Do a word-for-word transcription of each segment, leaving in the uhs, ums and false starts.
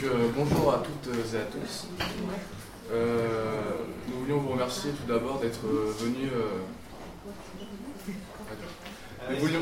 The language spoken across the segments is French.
euh, bonjour à toutes et à tous. Euh, nous voulions vous remercier tout d'abord d'être euh, venus. Euh... Nous voulions.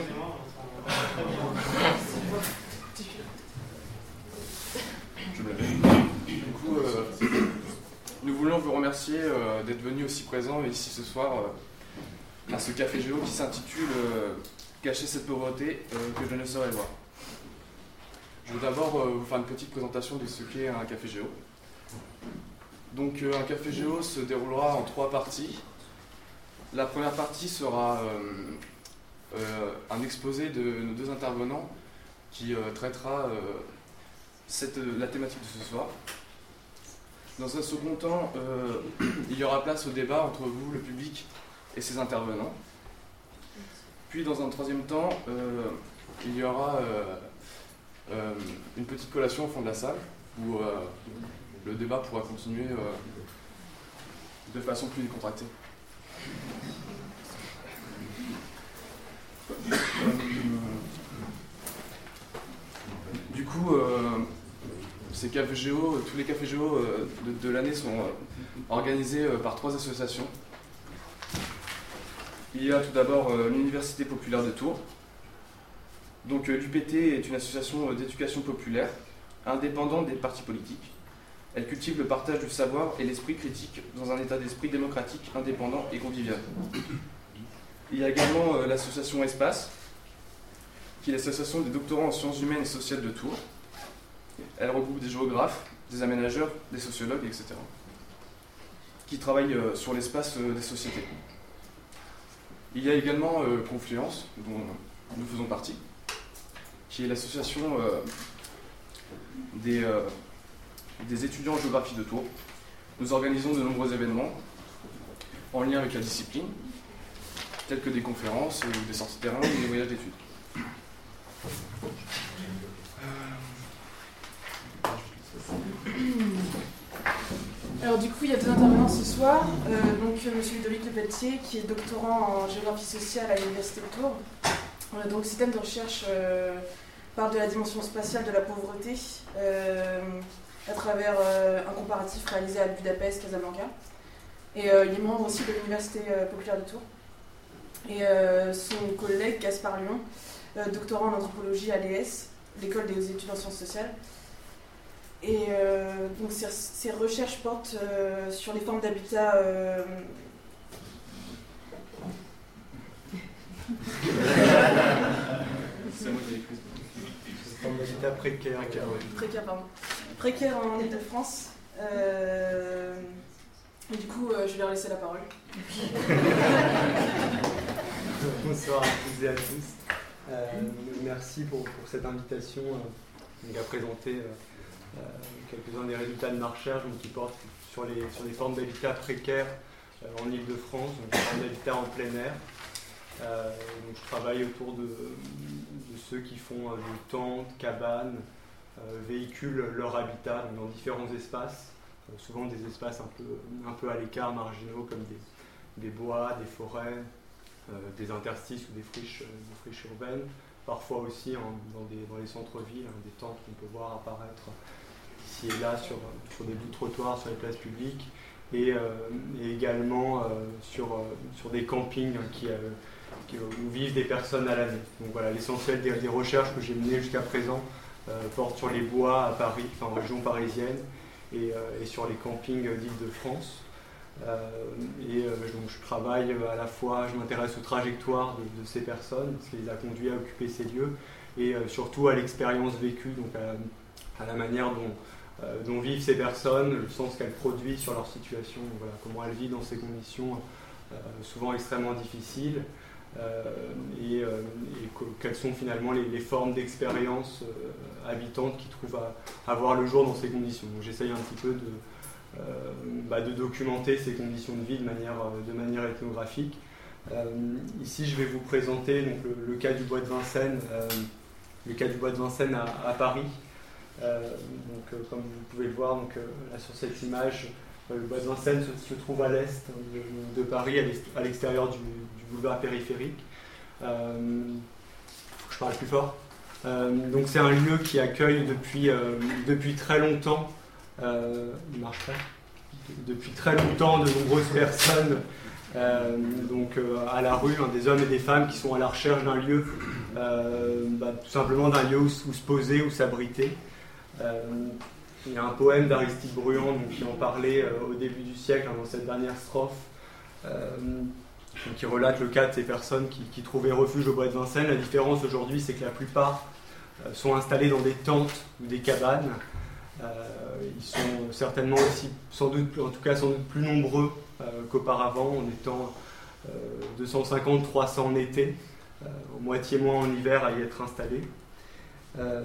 Je me lève. Du coup, euh, nous voulions vous remercier euh, d'être venus aussi présents ici ce soir euh, à ce Café Géo qui s'intitule euh, Cacher cette pauvreté euh, que je ne saurais voir. Je vais d'abord euh, vous faire une petite présentation de ce qu'est un Café Géo. Donc euh, un Café Géo se déroulera en trois parties. La première partie sera euh, euh, un exposé de nos deux intervenants qui euh, traitera euh, cette, la thématique de ce soir. Dans un second temps, euh, il y aura place au débat entre vous, le public, et ces intervenants. Puis dans un troisième temps, euh, il y aura euh, euh, une petite collation au fond de la salle où euh, le débat pourra continuer euh, de façon plus décontractée. Euh, du coup, euh, ces cafés géo, tous les cafés géo euh, de, de l'année sont euh, organisés euh, par trois associations. Il y a tout d'abord euh, l'Université populaire de Tours. Donc euh, l'U P T est une association d'éducation populaire, indépendante des partis politiques. Elle cultive le partage du savoir et l'esprit critique dans un état d'esprit démocratique, indépendant et convivial. Il y a également euh, l'association Espace, qui est l'association des doctorants en sciences humaines et sociales de Tours. Elle regroupe des géographes, des aménageurs, des sociologues, et cetera, qui travaillent euh, sur l'espace euh, des sociétés. Il y a également euh, Confluence, dont nous faisons partie, qui est l'association euh, des, euh, des étudiants en géographie de Tours. Nous organisons de nombreux événements en lien avec la discipline, tels que des conférences, ou des sorties de terrain ou des voyages d'études. Alors du coup, il y a deux intervenants ce soir. Euh, donc M. Ludovic Lepelletier, qui est doctorant en géographie sociale à l'Université de Tours. Euh, donc ses thèmes de recherche euh, parlent de la dimension spatiale de la pauvreté euh, à travers euh, un comparatif réalisé à Budapest, Casablanca. Et euh, il est membre aussi de l'Université euh, populaire de Tours. Et euh, son collègue Gaspard Lyon, euh, doctorant en anthropologie à l'E S, l'école des études en sciences sociales. Et euh, donc ces, ces recherches portent euh, sur les formes d'habitat euh... C'est moi qui l'écris. Formes d'habitat précaire. Précaire, oui. Précaire, pardon. Précaire en Île-de-France. Euh... Et du coup, euh, je vais leur laisser la parole. Bonsoir à toutes et à tous. Euh, merci pour, pour cette invitation euh, donc à présenter euh, Euh, quelques-uns des résultats de ma recherche donc, qui portent sur les, sur les formes d'habitat précaires euh, en Île-de-France, donc les formes d'habitat en plein air. Euh, donc, je travaille autour de, de ceux qui font euh, des tentes, cabanes, euh, véhiculent leur habitat donc, dans différents espaces, euh, souvent des espaces un peu, un peu à l'écart, marginaux, comme des, des bois, des forêts, euh, des interstices ou des friches, euh, des friches urbaines. Parfois aussi en, dans, des, dans les centres-villes, hein, des tentes qu'on peut voir apparaître ici et là sur, sur des bouts de trottoirs, sur les places publiques, et, euh, et également euh, sur, euh, sur des campings hein, qui, euh, qui, où vivent des personnes à l'année. Donc voilà, l'essentiel des, des recherches que j'ai menées jusqu'à présent euh, portent sur les bois à Paris, enfin, en région parisienne, et, euh, et sur les campings d'Île-de-France. Euh, et euh, donc je travaille à la fois, je m'intéresse aux trajectoires de, de ces personnes, ce qui les a conduits à occuper ces lieux, et euh, surtout à l'expérience vécue, donc à, à la manière dont, euh, dont vivent ces personnes, le sens qu'elles produisent sur leur situation, donc voilà, comment elles vivent dans ces conditions euh, souvent extrêmement difficiles, euh, et, euh, et que, quelles sont finalement les, les formes d'expérience euh, habitantes qui trouvent à, à voir le jour dans ces conditions. Donc j'essaye un petit peu de Euh, bah, de documenter ces conditions de vie de manière, de manière ethnographique. Euh, ici, je vais vous présenter donc, le, le cas du bois de Vincennes, euh, le cas du bois de Vincennes à, à Paris. Euh, donc, euh, comme vous pouvez le voir donc, euh, là, sur cette image, euh, le bois de Vincennes se, se trouve à l'est de, de Paris, à l'extérieur du, du boulevard périphérique. Euh, je parle plus fort. Euh, donc c'est un lieu qui accueille depuis, euh, depuis très longtemps, euh, il marche pas, depuis très longtemps de nombreuses personnes euh, donc, euh, à la rue, hein, des hommes et des femmes qui sont à la recherche d'un lieu, euh, bah, tout simplement d'un lieu où, où se poser, où s'abriter. Euh, il y a un poème d'Aristide Bruand donc, qui en parlait euh, au début du siècle, hein, dans cette dernière strophe, euh, qui relate le cas de ces personnes qui, qui trouvaient refuge au bois de Vincennes. La différence aujourd'hui, c'est que la plupart euh, sont installés dans des tentes ou des cabanes. Euh, ils sont certainement aussi, sans doute, en tout cas sans doute plus nombreux euh, qu'auparavant, en étant euh, deux cent cinquante à trois cents en été, euh, moitié moins en hiver à y être installés. Euh,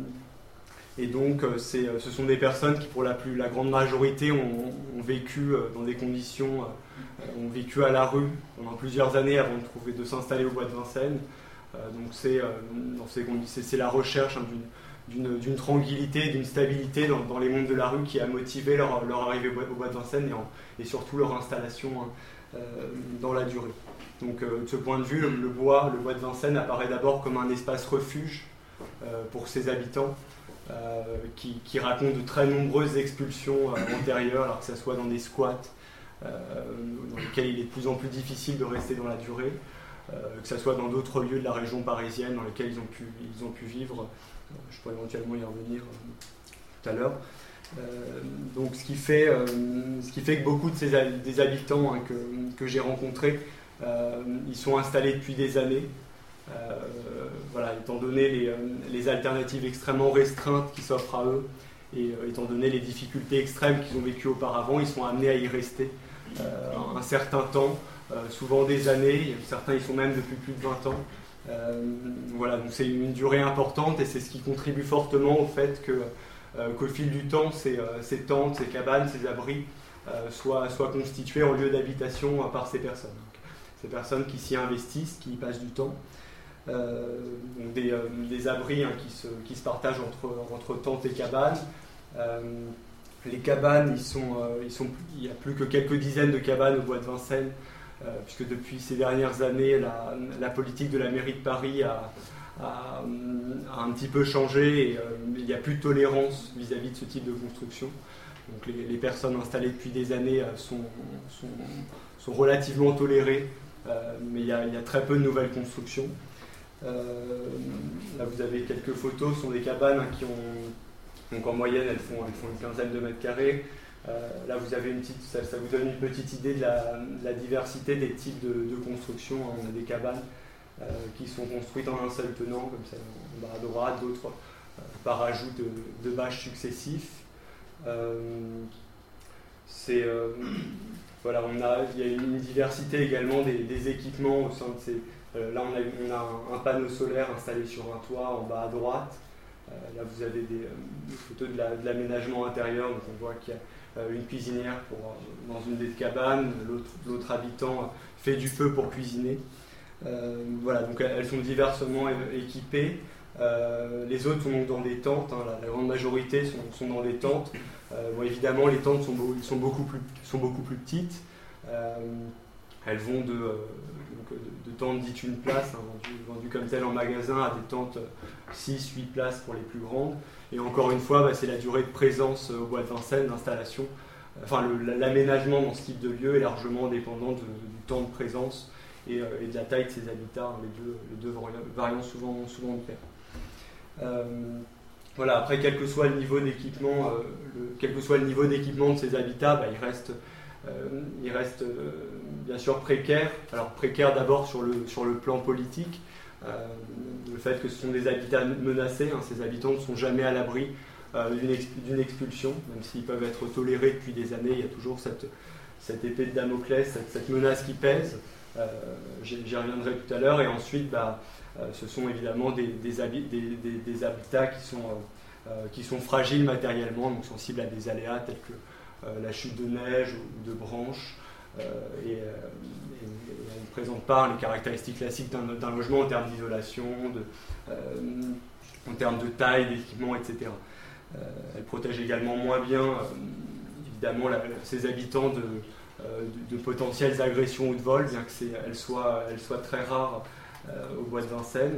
et donc, c'est, ce sont des personnes qui, pour la, plus, la grande majorité, ont, ont vécu dans des conditions, euh, ont vécu à la rue pendant plusieurs années avant de, trouver, de s'installer au bois de Vincennes. Euh, donc, c'est, euh, c'est, c'est la recherche hein, d'une, d'une, d'une tranquillité, d'une stabilité dans, dans les mondes de la rue qui a motivé leur, leur arrivée au bois de Vincennes et, en, et surtout leur installation hein, euh, dans la durée. Donc, euh, de ce point de vue, le, le, bois, le bois de Vincennes apparaît d'abord comme un espace refuge euh, pour ses habitants. Euh, qui, qui raconte de très nombreuses expulsions euh, antérieures, alors que ce soit dans des squats euh, dans lesquels il est de plus en plus difficile de rester dans la durée, euh, que ce soit dans d'autres lieux de la région parisienne dans lesquels ils ont pu, ils ont pu vivre. Euh, je pourrais éventuellement y revenir euh, tout à l'heure. Euh, donc ce qui, fait, euh, ce qui fait que beaucoup de ces, des habitants hein, que, que j'ai rencontrés, euh, ils sont installés depuis des années. Euh, voilà, étant donné les, les alternatives extrêmement restreintes qui s'offrent à eux et euh, étant donné les difficultés extrêmes qu'ils ont vécues auparavant, ils sont amenés à y rester euh, un certain temps, euh, souvent des années, certains y sont même depuis plus de vingt ans. Euh, voilà, donc c'est une durée importante et c'est ce qui contribue fortement au fait que, euh, qu'au fil du temps, ces, euh, ces tentes, ces cabanes, ces abris euh, soient, soient constitués en lieu d'habitation euh, par ces personnes. Donc, ces personnes qui s'y investissent, qui y passent du temps. Euh, donc des, euh, des abris hein, qui, se, qui se partagent entre, entre tentes et cabanes. Euh, les cabanes, ils sont, euh, ils sont, il n'y a plus que quelques dizaines de cabanes au bois de Vincennes, euh, puisque depuis ces dernières années, la, la politique de la mairie de Paris a, a, a un petit peu changé et euh, il n'y a plus de tolérance vis-à-vis de ce type de construction. Donc les, les personnes installées depuis des années euh, sont, sont, sont relativement tolérées, euh, mais il y, a, il y a très peu de nouvelles constructions. Euh, là vous avez quelques photos, ce sont des cabanes hein, qui ont, donc en moyenne elles font, elles font une quinzaine de mètres carrés. Euh, là vous avez une petite, ça, ça vous donne une petite idée de la, de la diversité des types de, de construction. Hein. On a des cabanes euh, qui sont construites en un seul tenant, comme ça en bas à droite, d'autres euh, par ajout de, de bâches successifs. Euh, c'est, euh, voilà, on a, il y a une diversité également des, des équipements au sein de ces. Euh, là, on a, on a un, un panneau solaire installé sur un toit en bas à droite. Euh, là, vous avez des, euh, des photos de, la, de l'aménagement intérieur. Donc, on voit qu'il y a euh, une cuisinière pour, euh, dans une des cabanes. L'autre, l'autre habitant fait du feu pour cuisiner. Euh, voilà, donc elles sont diversement équipées. Euh, les autres sont dans des tentes. Hein, la, la grande majorité sont, sont dans des tentes. Euh, bon, évidemment, les tentes sont, beau, sont, beaucoup, plus, sont beaucoup plus petites. Euh, elles vont de... Euh, De, de tentes dites une place, hein, vendues, vendues comme telles en magasin, à des tentes six huit places pour les plus grandes. Et encore une fois, bah, c'est la durée de présence au bois de Vincennes, d'installation. Enfin, le, l'aménagement dans ce type de lieu est largement dépendant de, du temps de présence et, euh, et de la taille de ses habitats, hein, les deux, les deux variant souvent, souvent de pair. Euh, voilà, après, quel que soit le niveau d'équipement, euh, le, quel que soit le niveau d'équipement de ces habitats, bah, il reste... Euh, il reste euh, bien sûr précaire. Alors précaire d'abord sur le, sur le plan politique, euh, le fait que ce sont des habitats menacés, hein, ces habitants ne sont jamais à l'abri euh, d'une, ex, d'une expulsion, même s'ils peuvent être tolérés depuis des années, il y a toujours cette, cette épée de Damoclès, cette, cette menace qui pèse. Euh, j'y, j'y reviendrai tout à l'heure. Et ensuite, bah, euh, ce sont évidemment des, des, habi, des, des, des habitats qui sont, euh, qui sont fragiles matériellement, donc sensibles à des aléas tels que Euh, la chute de neige ou de branches, euh, et, et, et elle ne présente pas les caractéristiques classiques d'un, d'un logement en termes d'isolation, de, euh, en termes de taille, d'équipement, et cetera. Euh, elle protège également moins bien, euh, évidemment, la, ses habitants de, euh, de, de potentielles agressions ou de vols, bien qu'elles soient, elles soient très rares euh, au bois de Vincennes.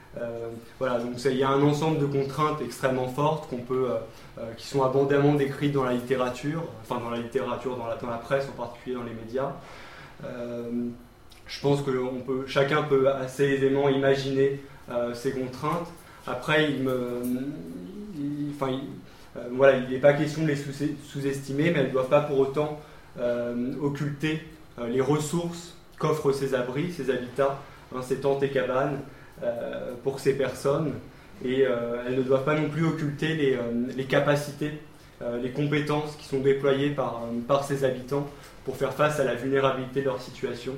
Euh, voilà, donc il y a un ensemble de contraintes extrêmement fortes qu'on peut, euh, euh, qui sont abondamment décrites dans la littérature, enfin dans la littérature, dans la, dans la presse, en particulier dans les médias. Euh, je pense que on peut, chacun peut assez aisément imaginer euh, ces contraintes. Après, il me, il, enfin, il, euh, voilà, il n'est pas question de les sous-estimer, mais elles ne doivent pas pour autant euh, occulter euh, les ressources qu'offrent ces abris, ces habitats, hein, ces tentes et cabanes, Euh, pour ces personnes, et euh, elles ne doivent pas non plus occulter les, euh, les capacités, euh, les compétences qui sont déployées par, euh, par ces habitants pour faire face à la vulnérabilité de leur situation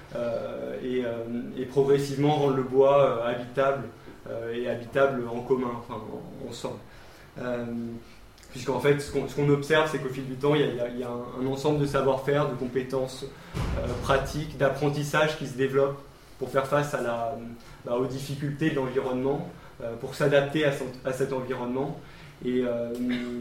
euh, et, euh, et progressivement rendre le bois euh, habitable euh, et habitable en commun, enfin ensemble. Euh, Puisqu'en fait, ce qu'on, ce qu'on observe, c'est qu'au fil du temps, il y a, il y a, il y a un, un ensemble de savoir-faire, de compétences euh, pratiques, d'apprentissage qui se développent pour faire face à la, bah, aux difficultés de l'environnement, euh, pour s'adapter à, son, à cet environnement. Et, euh,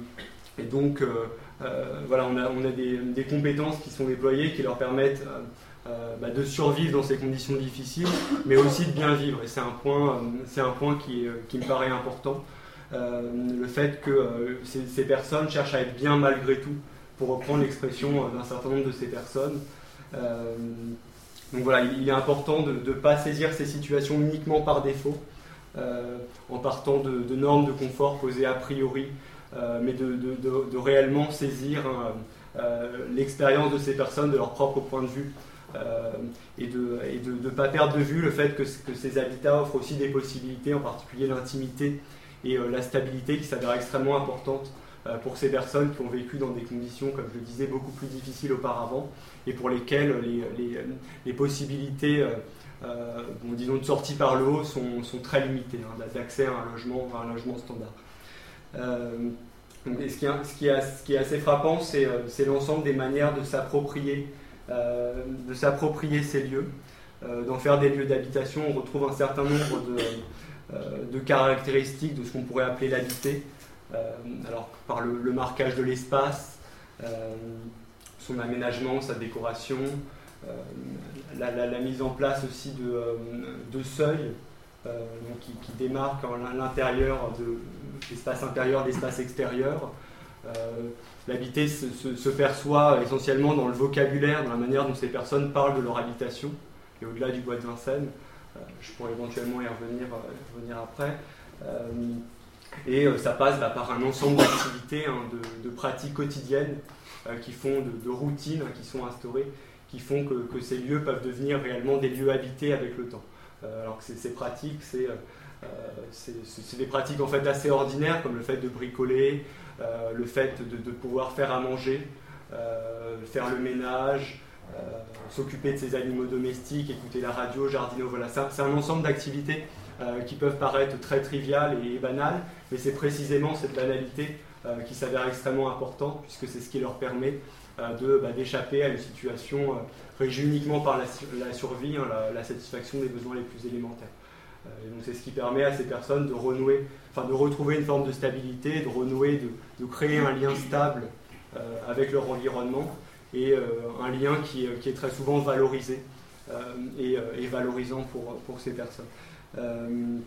et donc, euh, euh, voilà, on a, on a des, des compétences qui sont déployées qui leur permettent euh, euh, bah, de survivre dans ces conditions difficiles, mais aussi de bien vivre. Et c'est un point, euh, c'est un point qui, qui me paraît important. Euh, le fait que euh, ces, ces personnes cherchent à être bien malgré tout, pour reprendre l'expression d'un certain nombre de ces personnes. Euh, Donc voilà, il est important de ne pas saisir ces situations uniquement par défaut, euh, en partant de, de normes de confort posées a priori, euh, mais de, de, de, de réellement saisir hein, euh, l'expérience de ces personnes, de leur propre point de vue, euh, et de et de ne pas perdre de vue le fait que, que ces habitats offrent aussi des possibilités, en particulier l'intimité et euh, la stabilité qui s'avère extrêmement importante euh, pour ces personnes qui ont vécu dans des conditions, comme je le disais, beaucoup plus difficiles auparavant, et pour lesquelles les, les, les possibilités euh, euh, bon, disons de sortie par le haut sont, sont très limitées, hein, d'accès à un logement, à un logement standard. Euh, et ce, qui est, ce, qui est, ce qui est assez frappant, c'est, c'est l'ensemble des manières de s'approprier, euh, de s'approprier ces lieux, euh, d'en faire des lieux d'habitation. On retrouve un certain nombre de, euh, de caractéristiques de ce qu'on pourrait appeler l'habité, euh, alors par le, le marquage de l'espace, euh, son aménagement, sa décoration, euh, la, la, la mise en place aussi de, euh, de seuils euh, donc qui, qui démarquent l'intérieur de l'espace intérieur, l'espace extérieur. Euh, L'habiter se, se, se perçoit essentiellement dans le vocabulaire, dans la manière dont ces personnes parlent de leur habitation, et au-delà du bois de Vincennes. Euh, je pourrais éventuellement y revenir, euh, revenir après. Euh, et euh, ça passe bah, par un ensemble d'activités, hein, de, de pratiques quotidiennes, Euh, qui font de, de routines, hein, qui sont instaurées, qui font que, que ces lieux peuvent devenir réellement des lieux habités avec le temps. Euh, alors que ces, ces pratiques, c'est, euh, c'est, c'est des pratiques en fait assez ordinaires, comme le fait de bricoler, euh, le fait de, de pouvoir faire à manger, euh, faire le ménage, euh, s'occuper de ses animaux domestiques, écouter la radio, jardiner. Voilà, c'est, c'est un ensemble d'activités euh, qui peuvent paraître très triviales et, et banales, mais c'est précisément cette banalité Euh, qui s'avère extrêmement importante, puisque c'est ce qui leur permet euh, de, bah, d'échapper à une situation euh, régie uniquement par la, la survie, hein, la, la satisfaction des besoins les plus élémentaires. Euh, et donc c'est ce qui permet à ces personnes de renouer, enfin de retrouver une forme de stabilité, de renouer, de, de créer un lien stable euh, avec leur environnement, et euh, un lien qui, qui est très souvent valorisé euh, et, et valorisant pour, pour ces personnes. Euh,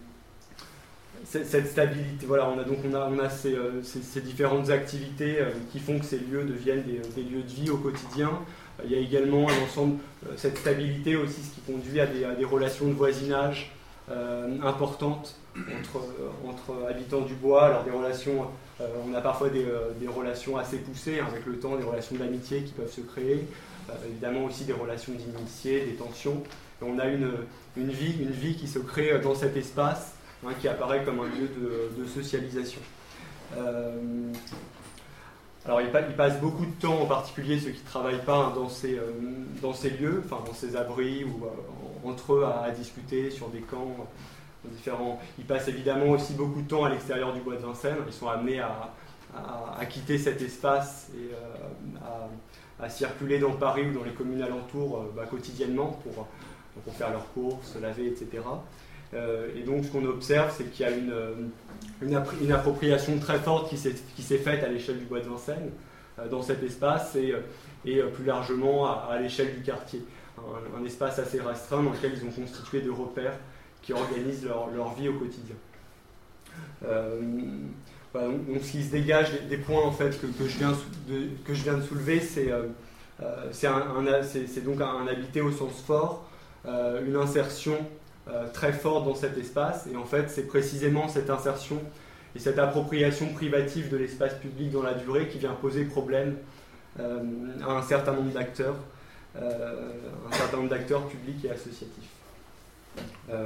Cette stabilité, voilà, on a donc on a, on a ces, euh, ces, ces différentes activités euh, qui font que ces lieux deviennent des, des lieux de vie au quotidien. Euh, il y a également un ensemble, euh, cette stabilité aussi, ce qui conduit à des, à des relations de voisinage euh, importantes entre, euh, entre habitants du bois. Alors des relations, euh, on a parfois des, euh, des relations assez poussées, hein, avec le temps, des relations d'amitié qui peuvent se créer, euh, évidemment aussi des relations d'initiés, des tensions. Et on a une, une, vie, une vie qui se crée dans cet espace, hein, qui apparaît comme un lieu de, de socialisation. Euh, alors il, il passe beaucoup de temps, en particulier ceux qui ne travaillent pas, hein, dans, ces, euh, dans ces lieux, enfin dans ces abris, ou euh, entre eux à, à discuter sur des camps euh, différents. Ils passent évidemment aussi beaucoup de temps à l'extérieur du bois de Vincennes. Ils sont amenés à, à, à quitter cet espace et euh, à, à circuler dans Paris ou dans les communes alentours euh, bah, quotidiennement pour, pour faire leurs courses, se laver, et cetera. Euh, et donc ce qu'on observe, c'est qu'il y a une, une, une appropriation très forte qui s'est, qui s'est faite à l'échelle du bois de Vincennes, euh, dans cet espace, et, et plus largement à, à l'échelle du quartier. Un, un espace assez restreint dans lequel ils ont constitué des repères qui organisent leur, leur vie au quotidien. Euh, voilà, donc, donc, ce qui se dégage des, des points en fait, que, que, je viens de, que je viens de soulever, c'est euh, euh, c'est un, un, c'est donc un, un habité au sens fort, euh, une insertion euh, très forte dans cet espace, et en fait c'est précisément cette insertion et cette appropriation privative de l'espace public dans la durée qui vient poser problème euh, à un certain nombre d'acteurs, euh, un certain nombre d'acteurs publics et associatifs. Euh,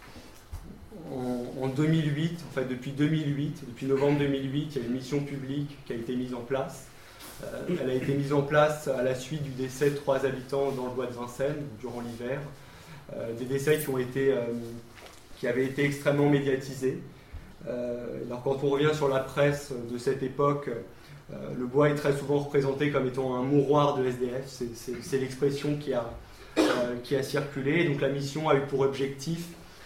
en, en deux mille huit, en fait depuis deux mille huit, depuis novembre deux mille huit, il y a une mission publique qui a été mise en place. Euh, elle a été mise en place à la suite du décès de trois habitants dans le bois de Vincennes durant l'hiver. Euh, des décès qui, ont été, euh, qui avaient été extrêmement médiatisés. Euh, alors quand on revient sur la presse de cette époque, euh, le bois est très souvent représenté comme étant un mouroir de S D F, c'est, c'est, c'est l'expression qui a, euh, qui a circulé. Donc la mission a eu pour objectif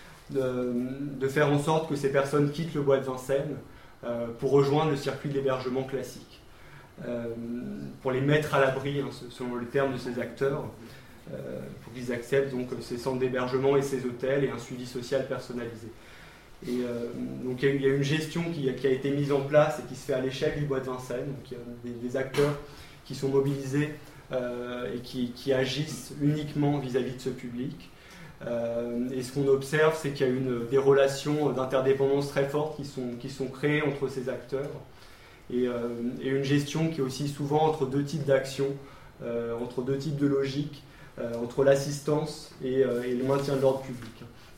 de, de faire en sorte que ces personnes quittent le bois de Vincennes euh, pour rejoindre le circuit d'hébergement classique, euh, pour les mettre à l'abri, hein, selon le terme de ces acteurs, euh, pour qu'ils acceptent donc ces centres d'hébergement et ces hôtels et un suivi social personnalisé. Et euh, donc il y, y a une gestion qui, qui a été mise en place et qui se fait à l'échelle du bois de Vincennes. Donc il y a des, des acteurs qui sont mobilisés euh, et qui, qui agissent uniquement vis-à-vis de ce public. Euh, et ce qu'on observe, c'est qu'il y a une, des relations d'interdépendance très fortes qui sont, qui sont créées entre ces acteurs et, euh, et une gestion qui est aussi souvent entre deux types d'actions, euh, entre deux types de logiques, euh, entre l'assistance et, euh, et le maintien de l'ordre public.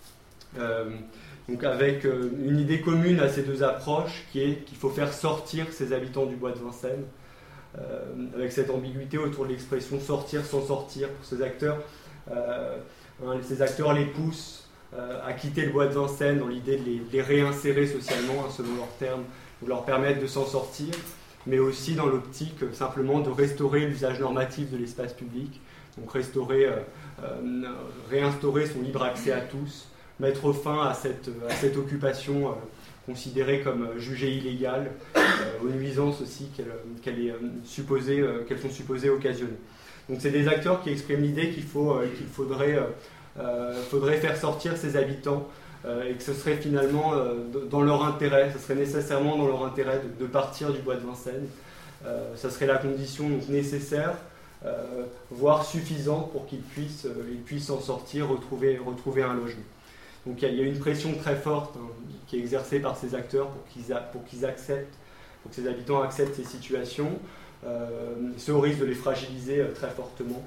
Euh, Donc avec une idée commune à ces deux approches qui est qu'il faut faire sortir ces habitants du bois de Vincennes, euh, avec cette ambiguïté autour de l'expression sortir sans sortir pour ces acteurs. Euh, hein, ces acteurs les poussent euh, à quitter le bois de Vincennes dans l'idée de les, de les réinsérer socialement, hein, selon leurs termes, de leur permettre de s'en sortir, mais aussi dans l'optique euh, simplement de restaurer l'usage normatif de l'espace public, donc restaurer, euh, euh, réinstaurer son libre accès à tous, mettre fin à cette, à cette occupation euh, considérée comme euh, jugée illégale, euh, aux nuisances aussi qu'elle, qu'elle est, euh, supposée, euh, qu'elles sont supposées occasionner. Donc c'est des acteurs qui expriment l'idée qu'il, faut, euh, qu'il faudrait, euh, euh, faudrait faire sortir ces habitants euh, et que ce serait finalement euh, dans leur intérêt, ce serait nécessairement dans leur intérêt de, de partir du bois de Vincennes. Euh, ça serait la condition donc, nécessaire, euh, voire suffisante pour qu'ils puissent, euh, ils puissent s'en sortir, retrouver, retrouver un logement. Donc il y a une pression très forte hein, qui est exercée par ces acteurs pour qu'ils, a, pour qu'ils acceptent, pour que ces habitants acceptent ces situations. Euh, ce au risque de les fragiliser euh, très fortement.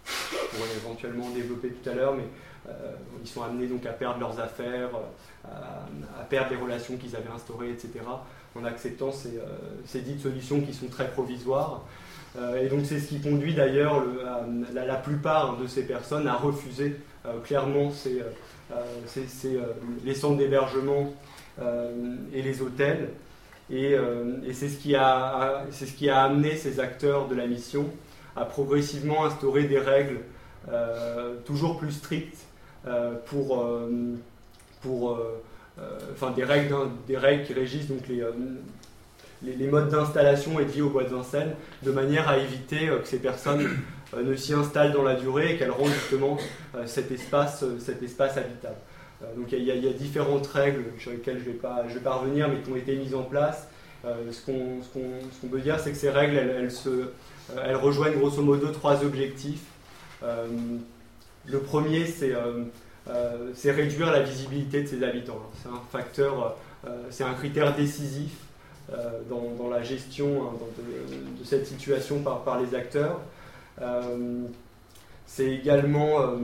On pourrait éventuellement développer tout à l'heure, mais euh, ils sont amenés donc à perdre leurs affaires, à, à perdre les relations qu'ils avaient instaurées, et cetera, en acceptant ces, euh, ces dites solutions qui sont très provisoires. Euh, et donc c'est ce qui conduit d'ailleurs le, à, la, la plupart de ces personnes à refuser euh, clairement ces... Euh, Euh, c'est, c'est euh, les centres d'hébergement euh, et les hôtels. Et, euh, et c'est, ce qui a, c'est ce qui a amené ces acteurs de la mission à progressivement instaurer des règles euh, toujours plus strictes euh, pour, euh, pour euh, euh, enfin des règles, des règles qui régissent donc les, euh, les, les modes d'installation et de vie au bois de Vincennes, de manière à éviter euh, que ces personnes ne s'y installent dans la durée et qu'elles rendent justement euh, cet, espace, euh, cet espace habitable. Euh, donc il y, y, y a différentes règles sur lesquelles je ne vais pas, je vais pas revenir, mais qui ont été mises en place. Euh, ce, qu'on, ce, qu'on, ce qu'on peut dire, c'est que ces règles, elles, elles, se, euh, elles rejoignent grosso modo trois objectifs. Euh, le premier, c'est, euh, euh, c'est réduire la visibilité de ses habitants. C'est un facteur, euh, c'est un critère décisif euh, dans, dans la gestion hein, dans de, de cette situation par, par les acteurs. Euh, c'est également euh,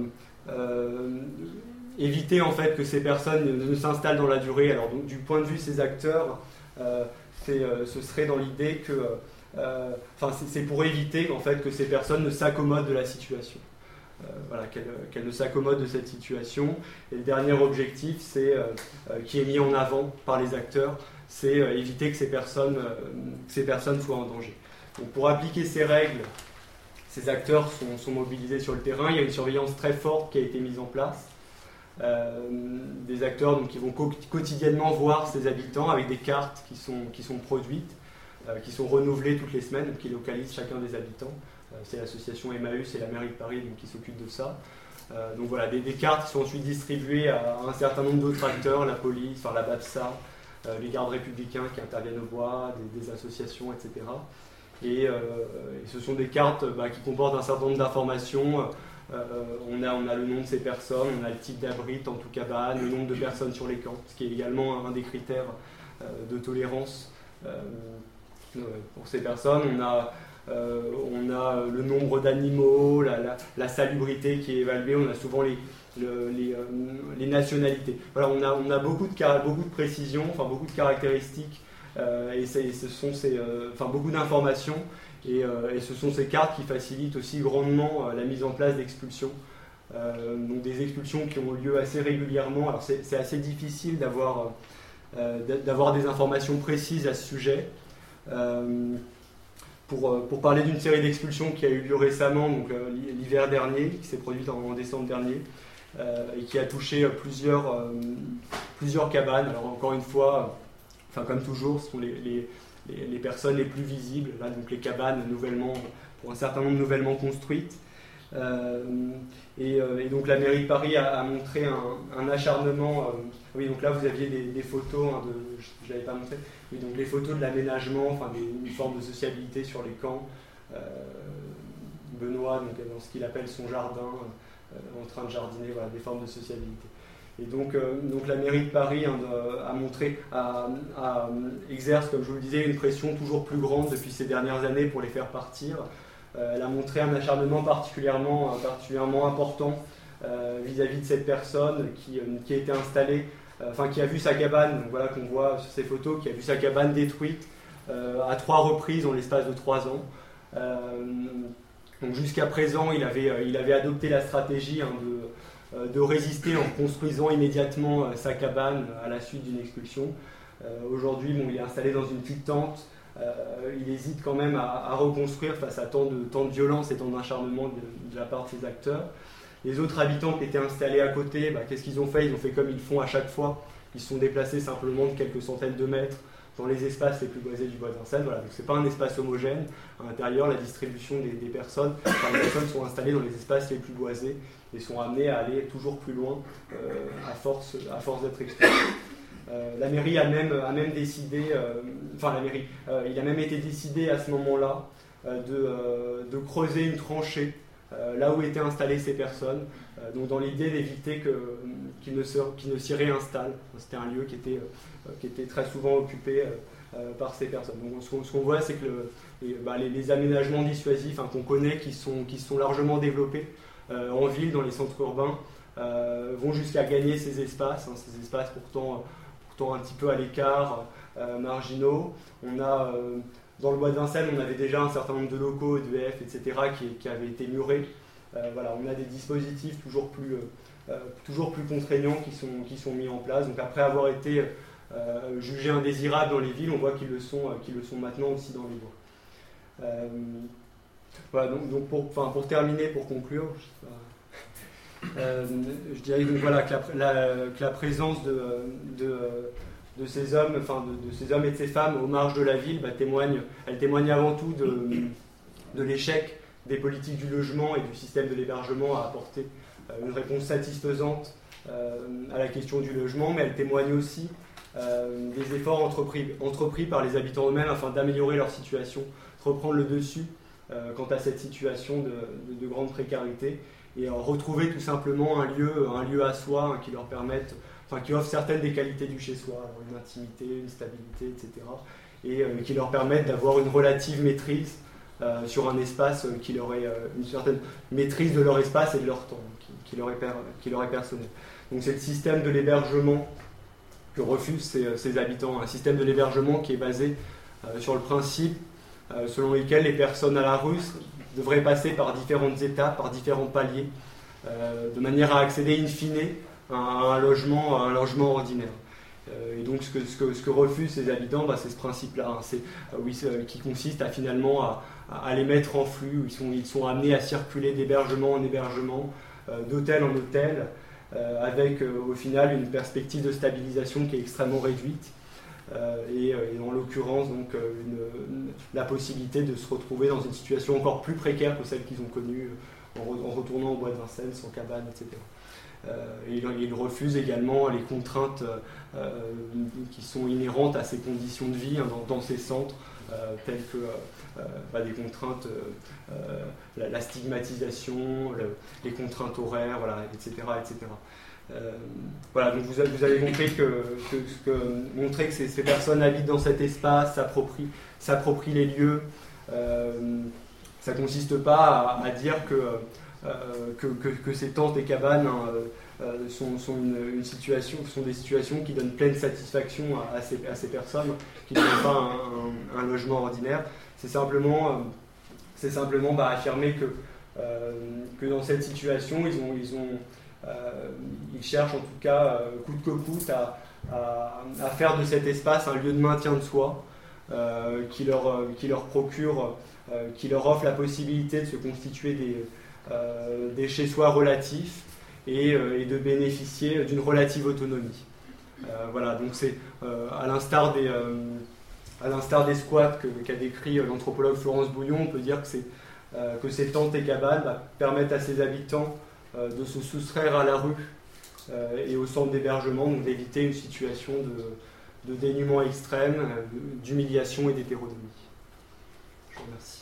euh, éviter en fait que ces personnes ne, ne s'installent dans la durée. Alors donc, du point de vue de ces acteurs, euh, c'est, euh, ce serait dans l'idée que, euh, enfin c'est, c'est pour éviter en fait que ces personnes ne s'accommodent de la situation. Euh, voilà, qu'elles, qu'elles ne s'accommodent de cette situation. Et le dernier objectif, c'est euh, euh, qui est mis en avant par les acteurs, c'est euh, éviter que ces personnes, euh, que ces personnes soient en danger. Donc pour appliquer ces règles, ces acteurs sont, sont mobilisés sur le terrain. Il y a une surveillance très forte qui a été mise en place. Euh, des acteurs donc, qui vont co- quotidiennement voir ces habitants avec des cartes qui sont, qui sont produites, euh, qui sont renouvelées toutes les semaines, qui localisent chacun des habitants c'est l'association Emmaüs et la mairie de Paris donc, qui s'occupent de ça. Euh, donc voilà, des, des cartes qui sont ensuite distribuées à un certain nombre d'autres acteurs, la police, enfin, la BAPSA, euh, les gardes républicains qui interviennent au bois, des, des associations, et cetera. Et, euh, et ce sont des cartes bah, qui comportent un certain nombre d'informations. Euh, on, a, on a le nom de ces personnes, on a le type d'abri, en tout cabane, le nombre de personnes sur les camps, ce qui est également un des critères euh, de tolérance euh, pour ces personnes. On a, euh, on a le nombre d'animaux, la, la, la salubrité qui est évaluée, on a souvent les, le, les, euh, les nationalités. Voilà, on a, on a beaucoup, de, beaucoup de précisions, enfin beaucoup de caractéristiques euh, et, et ce sont ces, euh, enfin, beaucoup d'informations. Et, euh, et ce sont ces cartes qui facilitent aussi grandement euh, la mise en place d'expulsions. Euh, donc des expulsions qui ont lieu assez régulièrement. Alors c'est, c'est assez difficile d'avoir, euh, d'avoir des informations précises à ce sujet. Euh, pour, pour parler d'une série d'expulsions qui a eu lieu récemment, donc euh, l'hiver dernier, qui s'est produite en, en décembre dernier, euh, et qui a touché plusieurs, euh, plusieurs cabanes. Alors encore une fois, enfin comme toujours, ce sont les, les Les, les personnes les plus visibles, là, donc les cabanes nouvellement, pour un certain nombre nouvellement construites. Euh, et, euh, et donc la mairie de Paris a, a montré un, un acharnement. Euh, oui, donc là vous aviez des, des photos, hein, de, je ne l'avais pas montré, oui, donc les photos de l'aménagement, enfin des, une forme de sociabilité sur les camps. Euh, Benoît, donc, dans ce qu'il appelle son jardin, euh, en train de jardiner, voilà, des formes de sociabilité. Et donc, euh, donc la mairie de Paris hein, de, a montré, a, a, exerce, comme je vous le disais, une pression toujours plus grande depuis ces dernières années pour les faire partir. Euh, elle a montré un acharnement particulièrement, euh, particulièrement important euh, vis-à-vis de cette personne qui, euh, qui a été installée, euh, enfin qui a vu sa cabane, donc voilà qu'on voit sur ces photos, qui a vu sa cabane détruite euh, à trois reprises en l'espace de trois ans. Euh, donc jusqu'à présent, il avait, il avait adopté la stratégie hein, de de résister en construisant immédiatement sa cabane à la suite d'une expulsion. Euh, aujourd'hui, bon, il est installé dans une petite tente. Euh, il hésite quand même à, à reconstruire face à tant de, tant de violence et tant d'acharnement de, de la part de ses acteurs. Les autres habitants qui étaient installés à côté, bah, qu'est-ce qu'ils ont fait? Ils ont fait comme ils font à chaque fois. Ils se sont déplacés simplement de quelques centaines de mètres dans les espaces les plus boisés du bois de Vincennes. Voilà, donc ce n'est pas un espace homogène. À l'intérieur, la distribution des, des personnes, enfin, les personnes sont installées dans les espaces les plus boisés et sont amenés à aller toujours plus loin euh, à force, à force d'être expulsés. Euh, la mairie a même, a même décidé, euh, enfin la mairie, euh, il a même été décidé à ce moment-là euh, de, euh, de creuser une tranchée euh, là où étaient installées ces personnes, euh, donc dans l'idée d'éviter que, qu'ils ne, se, qu'ils ne s'y réinstallent. C'était un lieu qui était, euh, qui était très souvent occupé euh, par ces personnes. Donc ce qu'on, ce qu'on voit, c'est que le, les, bah, les, les aménagements dissuasifs hein, qu'on connaît, qui sont, qui sont largement développés, Euh, en ville, dans les centres urbains, euh, vont jusqu'à gagner ces espaces, hein, ces espaces pourtant, pourtant un petit peu à l'écart, euh, marginaux. On a, euh, dans le bois de Vincennes, on avait déjà un certain nombre de locaux, E D F, et cetera, qui, qui avaient été murés. Euh, voilà, on a des dispositifs toujours plus, euh, toujours plus contraignants qui sont, qui sont mis en place. Donc après avoir été euh, jugés indésirables dans les villes, on voit qu'ils le sont, euh, qu'ils le sont maintenant aussi dans les bois. Euh, Voilà, donc, donc pour, enfin, pour terminer, pour conclure, je, sais pas, euh, je dirais donc, voilà, que, la, la, que la présence de, de, de, ces hommes, enfin, de, de ces hommes et de ces femmes aux marges de la ville bah, témoigne, elle témoigne avant tout de, de l'échec des politiques du logement et du système de l'hébergement à apporter euh, une réponse satisfaisante euh, à la question du logement, mais elle témoigne aussi euh, des efforts entrepris, entrepris par les habitants eux-mêmes afin d'améliorer leur situation, de reprendre le dessus Euh, quant à cette situation de, de, de grande précarité et euh, retrouver tout simplement un lieu, un lieu à soi hein, qui leur permette, enfin qui offre certaines des qualités du chez-soi, alors une intimité, une stabilité, et cetera. Et euh, qui leur permettent d'avoir une relative maîtrise euh, sur un espace euh, qui leur est euh, une certaine maîtrise de leur espace et de leur temps, qui, qui, leur, est per, qui leur est personnel. Donc c'est le système de l'hébergement que refusent ces, ces habitants, un système de l'hébergement qui est basé euh, sur le principe Euh, selon lesquels les personnes à la rue devraient passer par différentes étapes, par différents paliers, euh, de manière à accéder in fine à un, un, logement, à un logement ordinaire. Euh, et donc ce que, ce, que, ce que refusent ces habitants, bah, c'est ce principe-là, hein, c'est, euh, oui, c'est, euh, qui consiste à finalement à, à les mettre en flux, où ils sont, ils sont amenés à circuler d'hébergement en hébergement, euh, d'hôtel en hôtel, euh, avec euh, au final une perspective de stabilisation qui est extrêmement réduite. euh, et, et en l'occurrence donc une, une, la possibilité de se retrouver dans une situation encore plus précaire que celle qu'ils ont connue en, re, en retournant au bois de Vincennes, sans cabane, et cetera. Euh, et il, il refuse également les contraintes euh, qui sont inhérentes à ces conditions de vie hein, dans, dans ces centres, euh, telles que euh, bah, des contraintes, euh, euh, la, la stigmatisation, le, les contraintes horaires, voilà, et cetera, et cetera. Euh, voilà, donc vous, vous avez montré que, que, que, montré que ces, ces personnes habitent dans cet espace, s'approprient, s'approprient les lieux. Euh, ça ne consiste pas à, à dire que, euh, que, que, que ces tentes et cabanes hein, euh, sont, sont, une, une situation, sont des situations qui donnent pleine satisfaction à, à, ces, à ces personnes, qui ne donnent pas un, un, un logement ordinaire. C'est simplement, euh, c'est simplement bah, affirmer que, euh, que dans cette situation, ils ont... Ils ont Euh, ils cherchent en tout cas, euh, coûte que coûte, à, à, à faire de cet espace un lieu de maintien de soi, euh, qui, leur, euh, qui leur procure, euh, qui leur offre la possibilité de se constituer des, euh, des chez-soi relatifs et, euh, et de bénéficier d'une relative autonomie. Euh, voilà, donc c'est euh, à l'instar des, euh, à l'instar des squats que, qu'a décrit l'anthropologue Florence Bouillon, on peut dire que, c'est, euh, que ces tentes et cabanes bah, permettent à ces habitants de se soustraire à la rue euh, et au centre d'hébergement, donc d'éviter une situation de, de dénuement extrême, euh, d'humiliation et d'hétéronomie. Je vous remercie.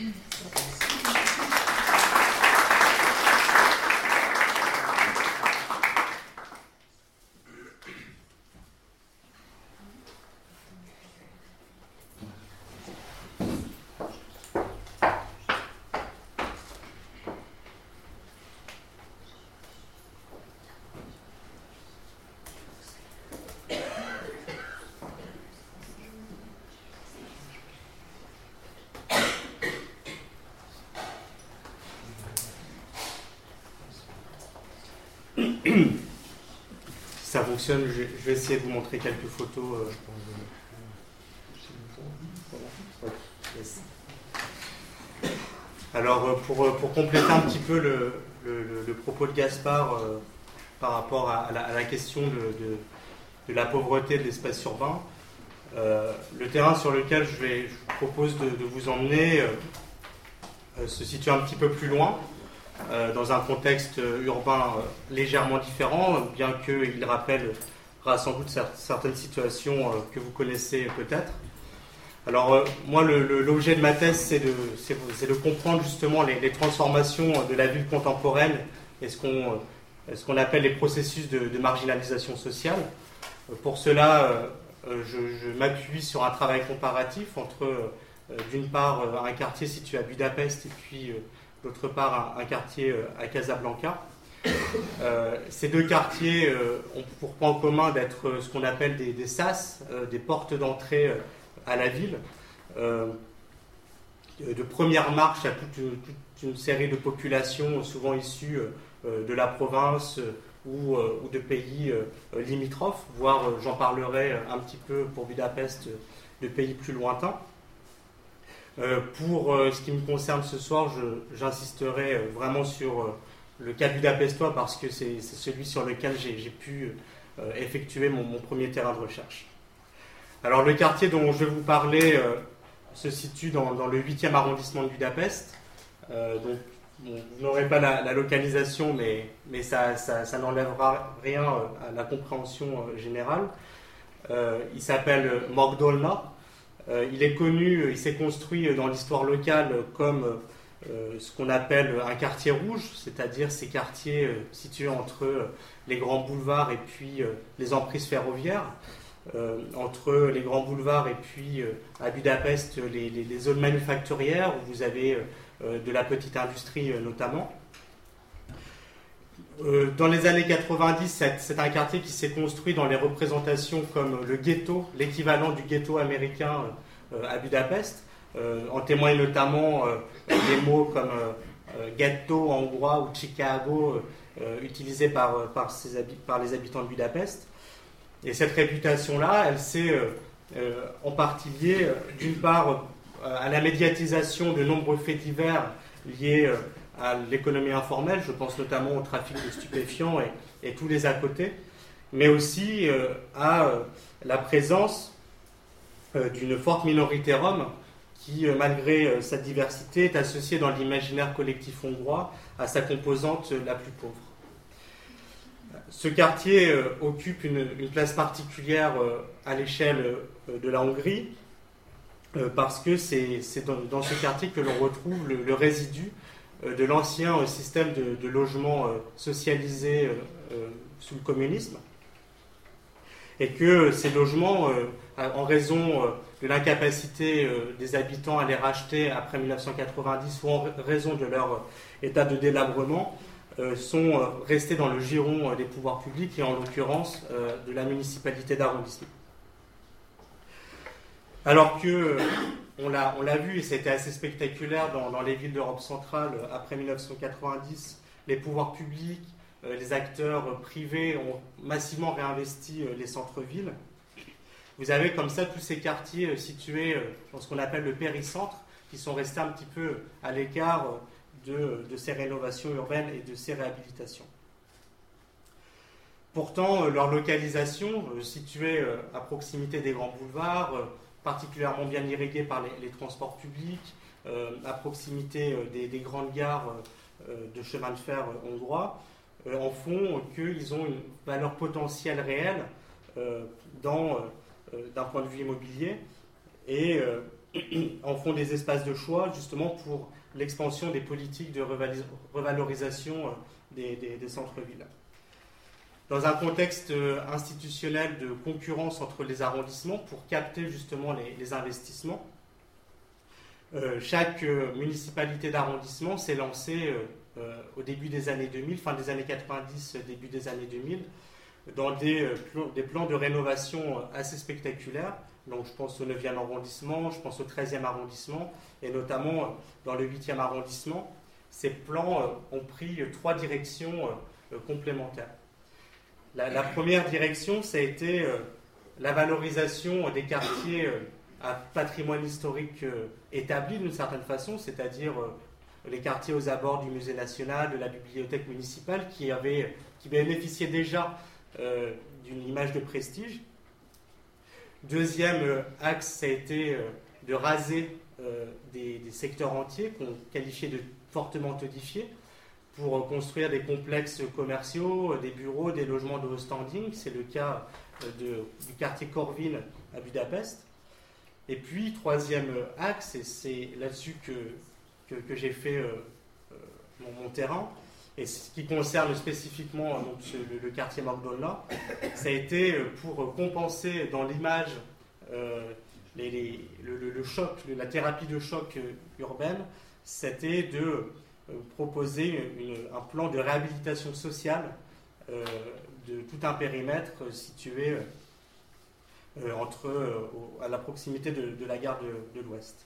Ça fonctionne, je vais essayer de vous montrer quelques photos. Alors, pour, pour compléter un petit peu le, le, le propos de Gaspard euh, par rapport à, à, la, à la question de, de, de la pauvreté de l'espace urbain, euh, le terrain sur lequel je, vais, je vous propose de, de vous emmener euh, se situe un petit peu plus loin, euh, dans un contexte urbain euh, légèrement différent, bien qu'il rappellera sans doute certaines situations euh, que vous connaissez peut-être. Alors, euh, moi, le, le, l'objet de ma thèse, c'est de, c'est, c'est de comprendre justement les, les transformations de la ville contemporaine et ce qu'on, euh, ce qu'on appelle les processus de, de marginalisation sociale. Euh, pour cela, euh, je, je m'appuie sur un travail comparatif entre, euh, d'une part, euh, un quartier situé à Budapest et puis, euh, d'autre part, un, un quartier euh, à Casablanca. Euh, ces deux quartiers euh, ont pour point commun d'être euh, ce qu'on appelle des, des sas, euh, des portes d'entrée euh, à la ville, euh, de première marche à toute, toute une série de populations souvent issues euh, de la province euh, ou, euh, ou de pays euh, limitrophes, voire euh, j'en parlerai un petit peu pour Budapest, euh, de pays plus lointains. Euh, pour euh, ce qui me concerne ce soir, je, j'insisterai euh, vraiment sur euh, le cas budapestois parce que c'est, c'est celui sur lequel j'ai, j'ai pu euh, effectuer mon, mon premier terrain de recherche. Alors le quartier dont je vais vous parler euh, se situe dans, dans le huitième arrondissement de Budapest. Euh, donc, bon, vous n'aurez pas la, la localisation, mais, mais ça, ça, ça n'enlèvera rien à la compréhension euh, générale. Euh, il s'appelle Magdolna. Euh, il est connu, il s'est construit dans l'histoire locale comme euh, ce qu'on appelle un quartier rouge, c'est-à-dire ces quartiers euh, situés entre euh, les grands boulevards et puis euh, les emprises ferroviaires. Euh, entre les grands boulevards et puis euh, à Budapest les, les, les zones manufacturières où vous avez euh, de la petite industrie euh, notamment. Euh, dans les années quatre-vingt-dix, c'est, c'est un quartier qui s'est construit dans les représentations comme le ghetto, l'équivalent du ghetto américain euh, à Budapest. Euh, en témoignent notamment euh, des mots comme euh, ghetto en hongrois ou Chicago euh, utilisés par, par, ces habi- par les habitants de Budapest. Et cette réputation-là, elle s'est euh, euh, en partie liée, euh, d'une part, euh, à la médiatisation de nombreux faits divers liés euh, à l'économie informelle, je pense notamment au trafic de stupéfiants et, et tous les à côté, mais aussi euh, à euh, la présence euh, d'une forte minorité rome qui, euh, malgré euh, sa diversité, est associée dans l'imaginaire collectif hongrois à sa composante euh, la plus pauvre. Ce quartier euh, occupe une, une place particulière euh, à l'échelle euh, de la Hongrie, euh, parce que c'est, c'est dans, dans ce quartier que l'on retrouve le, le résidu euh, de l'ancien euh, système de, de logement euh, socialisé euh, euh, sous le communisme, et que ces logements, euh, en raison euh, de l'incapacité euh, des habitants à les racheter après mille neuf cent quatre-vingt-dix ou en raison de leur euh, état de délabrement, euh, sont euh, restés dans le giron euh, des pouvoirs publics et en l'occurrence euh, de la municipalité d'arrondissement. Alors que, euh, on, l'a, on l'a vu, et c'était assez spectaculaire dans, dans les villes d'Europe centrale euh, après mille neuf cent quatre-vingt-dix, les pouvoirs publics, euh, les acteurs euh, privés ont massivement réinvesti euh, les centres-villes. Vous avez comme ça tous ces quartiers euh, situés euh, dans ce qu'on appelle le péricentre, qui sont restés un petit peu à l'écart euh, de, de ces rénovations urbaines et de ces réhabilitations. Pourtant, euh, leur localisation, euh, située euh, à proximité des grands boulevards, euh, particulièrement bien irriguée par les, les transports publics, euh, à proximité euh, des, des grandes gares euh, de chemin de fer euh, hongrois, euh, en font qu'ils ont une valeur potentielle réelle euh, dans... Euh, d'un point de vue immobilier, et euh, en font des espaces de choix justement pour l'expansion des politiques de revalorisation des, des, des centres-villes. Dans un contexte institutionnel de concurrence entre les arrondissements pour capter justement les, les investissements, euh, chaque euh, municipalité d'arrondissement s'est lancée euh, euh, au début des années deux mille, fin des années quatre-vingt-dix, début des années deux mille, dans des, euh, des plans de rénovation assez spectaculaires. Donc, je pense au neuvième arrondissement, je pense au treizième arrondissement, et notamment euh, dans le huitième arrondissement. Ces plans euh, ont pris euh, trois directions euh, complémentaires. La, la première direction, ça a été euh, la valorisation des quartiers euh, à patrimoine historique euh, établi d'une certaine façon, c'est-à-dire euh, les quartiers aux abords du musée national, de la bibliothèque municipale, qui, avaient, qui bénéficiaient déjà Euh, d'une image de prestige. Deuxième euh, axe, ça a été euh, de raser euh, des, des secteurs entiers qu'on qualifiait de fortement todifiés pour euh, construire des complexes commerciaux, euh, des bureaux, des logements de haut standing. C'est le cas euh, de, du quartier Corvin à Budapest. Et puis, troisième axe, et c'est là-dessus que, que, que j'ai fait euh, euh, mon, mon terrain, et ce qui concerne spécifiquement donc, le, le quartier Magdolna, ça a été pour compenser dans l'image euh, les, les, le, le choc, la thérapie de choc urbaine, c'était de euh, proposer une, un plan de réhabilitation sociale euh, de tout un périmètre situé euh, entre, euh, à la proximité de, de la gare de, de l'Ouest,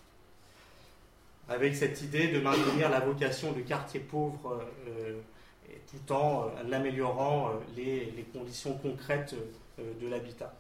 avec cette idée de maintenir la vocation de quartier pauvre euh, tout en euh, améliorant euh, les, les conditions concrètes euh, de l'habitat.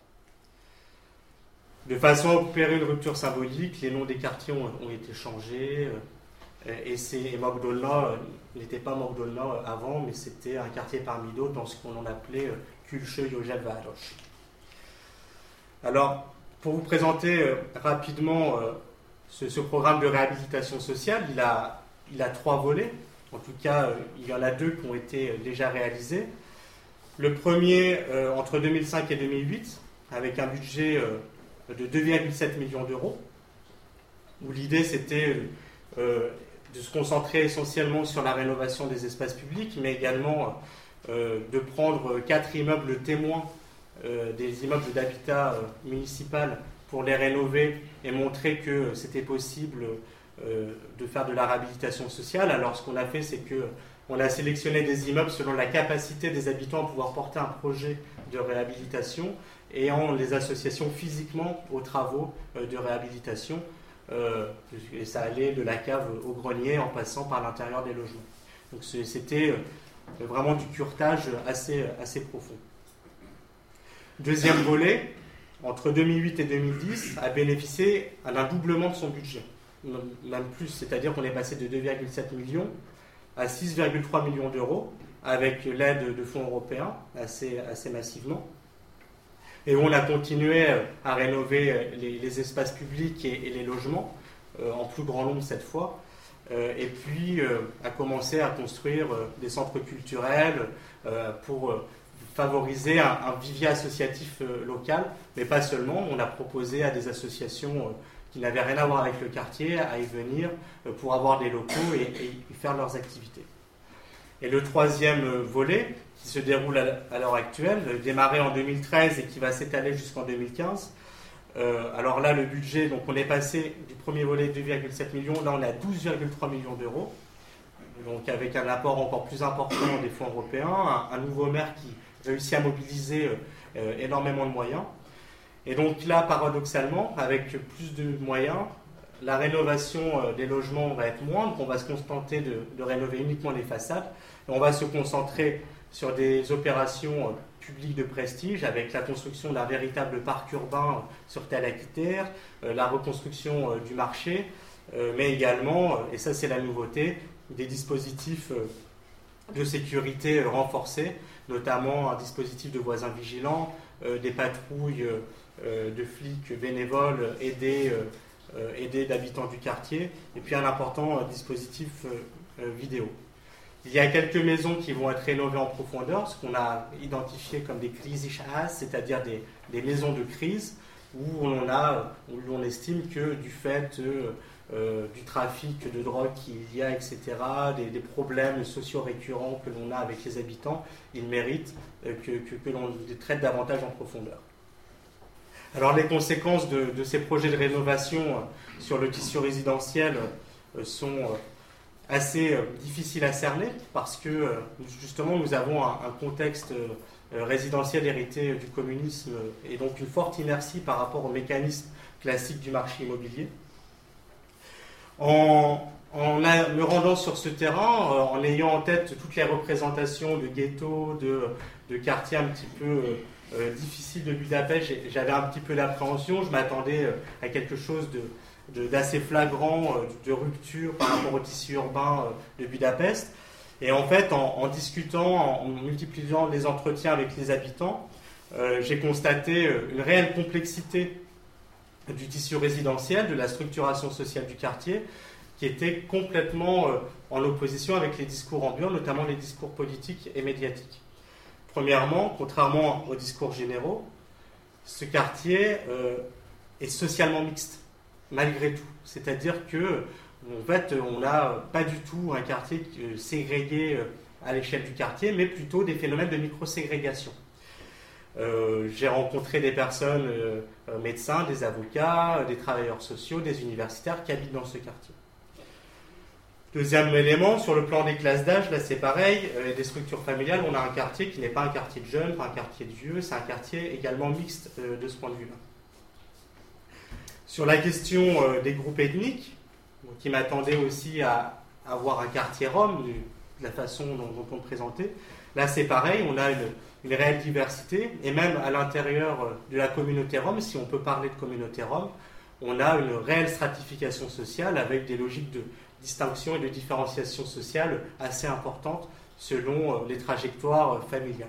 De façon à opérer une rupture symbolique, les noms des quartiers ont, ont été changés, euh, et, et Magdolna euh, n'était pas Magdolna avant, mais c'était un quartier parmi d'autres dans ce qu'on en appelait euh, Külső Józsefváros. Alors, pour vous présenter euh, rapidement euh, Ce, ce programme de réhabilitation sociale, il a, il a trois volets. En tout cas, euh, il y en a deux qui ont été euh, déjà réalisés. Le premier, euh, entre deux mille cinq et deux mille huit, avec un budget euh, de deux virgule sept millions d'euros, où l'idée c'était euh, de se concentrer essentiellement sur la rénovation des espaces publics, mais également euh, de prendre quatre immeubles témoins, euh, des immeubles d'habitat euh, municipal, pour les rénover et montrer que c'était possible euh, de faire de la réhabilitation sociale. Alors, ce qu'on a fait, c'est qu'on a sélectionné des immeubles selon la capacité des habitants à pouvoir porter un projet de réhabilitation et en les associant physiquement aux travaux euh, de réhabilitation. Euh, et ça allait de la cave au grenier en passant par l'intérieur des logements. Donc, c'était euh, vraiment du curetage assez, assez profond. Deuxième volet, entre deux mille huit et deux mille dix, a bénéficié d'un doublement de son budget, même plus, c'est-à-dire qu'on est passé de deux virgule sept millions à six virgule trois millions d'euros, avec l'aide de fonds européens assez, assez massivement. et où on a continué à rénover les, les espaces publics et, et les logements, euh, en plus grand nombre cette fois, euh, et puis euh, à commencer à construire euh, des centres culturels euh, pour euh, favoriser un, un vivier associatif euh, local, mais pas seulement. On a proposé à des associations euh, qui n'avaient rien à voir avec le quartier à y venir euh, pour avoir des locaux et, et y faire leurs activités. Et le troisième volet, qui se déroule à l'heure actuelle, démarré en deux mille treize et qui va s'étaler jusqu'en deux mille quinze. Euh, alors là, le budget, donc on est passé du premier volet de deux virgule sept millions, là on est à douze virgule trois millions d'euros, donc avec un apport encore plus important des fonds européens, un, un nouveau maire qui réussit à mobiliser euh, énormément de moyens. Et donc là, paradoxalement, avec plus de moyens, la rénovation des logements va être moindre, on va se contenter de, de rénover uniquement les façades, et on va se concentrer sur des opérations publiques de prestige, avec la construction d'un véritable parc urbain sur Talaquitaire, euh, la reconstruction euh, du marché, euh, mais également, et ça c'est la nouveauté, des dispositifs euh, de sécurité euh, renforcés, notamment un dispositif de voisins vigilants, euh, des patrouilles euh, de flics bénévoles aidés, euh, aidés d'habitants du quartier, et puis un important euh, dispositif euh, euh, vidéo. Il y a quelques maisons qui vont être rénovées en profondeur, ce qu'on a identifié comme des Krisishas, c'est-à-dire des, des maisons de crise, où on, a, où on estime que du fait euh, euh, du trafic de drogue qu'il y a, et cetera, des, des problèmes sociaux récurrents que l'on a avec les habitants, ils méritent euh, que, que, que l'on les traite davantage en profondeur. Alors les conséquences de, de ces projets de rénovation euh, sur le tissu résidentiel euh, sont... Euh, assez euh, difficile à cerner parce que euh, justement nous avons un, un contexte euh, résidentiel hérité du communisme euh, et donc une forte inertie par rapport aux mécanismes classiques du marché immobilier. En, en a, me rendant sur ce terrain, euh, en ayant en tête toutes les représentations de ghettos, de, de quartiers un petit peu euh, euh, difficiles de Budapest, j'avais un petit peu d'appréhension, je m'attendais euh, à quelque chose de d'assez flagrant, de rupture par rapport au tissu urbain de Budapest. Et en fait, en, en discutant, en multipliant les entretiens avec les habitants, euh, j'ai constaté une réelle complexité du tissu résidentiel, de la structuration sociale du quartier, qui était complètement euh, en opposition avec les discours ambiants, notamment les discours politiques et médiatiques. Premièrement, contrairement aux discours généraux, ce quartier euh, est socialement mixte. Malgré tout. C'est-à-dire que, en fait, on n'a pas du tout un quartier ségrégué à l'échelle du quartier, mais plutôt des phénomènes de micro-ségrégation. Euh, j'ai rencontré des personnes, euh, médecins, des avocats, des travailleurs sociaux, des universitaires qui habitent dans ce quartier. Deuxième élément, sur le plan des classes d'âge, là c'est pareil, euh, des structures familiales, on a un quartier qui n'est pas un quartier de jeunes, pas un quartier de vieux, c'est un quartier également mixte euh, de ce point de vue-là. Sur la question euh, des groupes ethniques, qui m'attendait aussi à avoir un quartier rome, de, de la façon dont, dont on le présentait, là c'est pareil, on a une, une réelle diversité, et même à l'intérieur de la communauté rome, si on peut parler de communauté rome, on a une réelle stratification sociale avec des logiques de distinction et de différenciation sociale assez importantes selon euh, les trajectoires euh, familiales.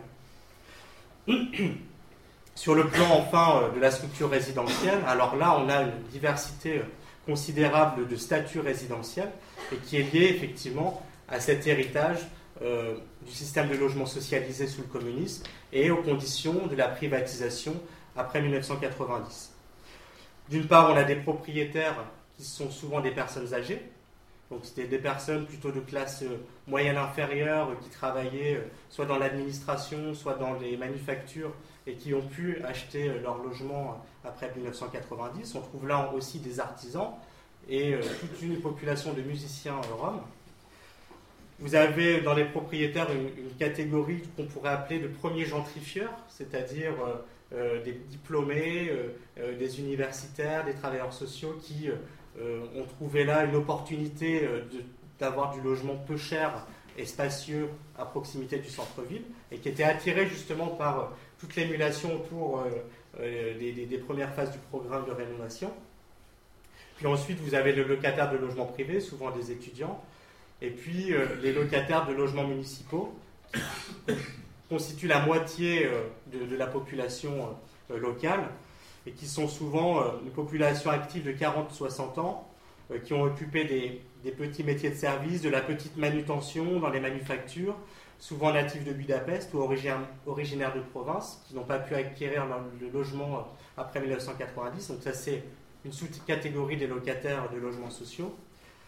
Sur le plan, enfin, de la structure résidentielle, alors là, on a une diversité considérable de statuts résidentiels et qui est liée, effectivement, à cet héritage euh, du système de logement socialisé sous le communisme et aux conditions de la privatisation après mille neuf cent quatre-vingt-dix. D'une part, on a des propriétaires qui sont souvent des personnes âgées, donc c'était des personnes plutôt de classe moyenne inférieure qui travaillaient soit dans l'administration, soit dans les manufactures, et qui ont pu acheter leur logement après mille neuf cent quatre-vingt-dix. On trouve là aussi des artisans et euh, toute une population de musiciens euh, roms. Vous avez dans les propriétaires une, une catégorie qu'on pourrait appeler de premiers gentrifieurs, c'est-à-dire euh, euh, des diplômés, euh, euh, des universitaires, des travailleurs sociaux qui euh, ont trouvé là une opportunité euh, de, d'avoir du logement peu cher et spacieux à proximité du centre-ville et qui étaient attirés justement par euh, toute l'émulation autour euh, euh, des, des, des premières phases du programme de rénovation. Puis ensuite, vous avez le locataire de logement privé, souvent des étudiants, et puis euh, les locataires de logements municipaux, qui constituent la moitié euh, de, de la population euh, locales, et qui sont souvent euh, une population active de quarante à soixante ans, euh, qui ont occupé des, des petits métiers de service, de la petite manutention dans les manufactures, souvent natifs de Budapest ou originaires, originaires de province, qui n'ont pas pu acquérir leur, le logement euh, après mille neuf cent quatre-vingt-dix. Donc ça, c'est une sous-catégorie des locataires de logements sociaux.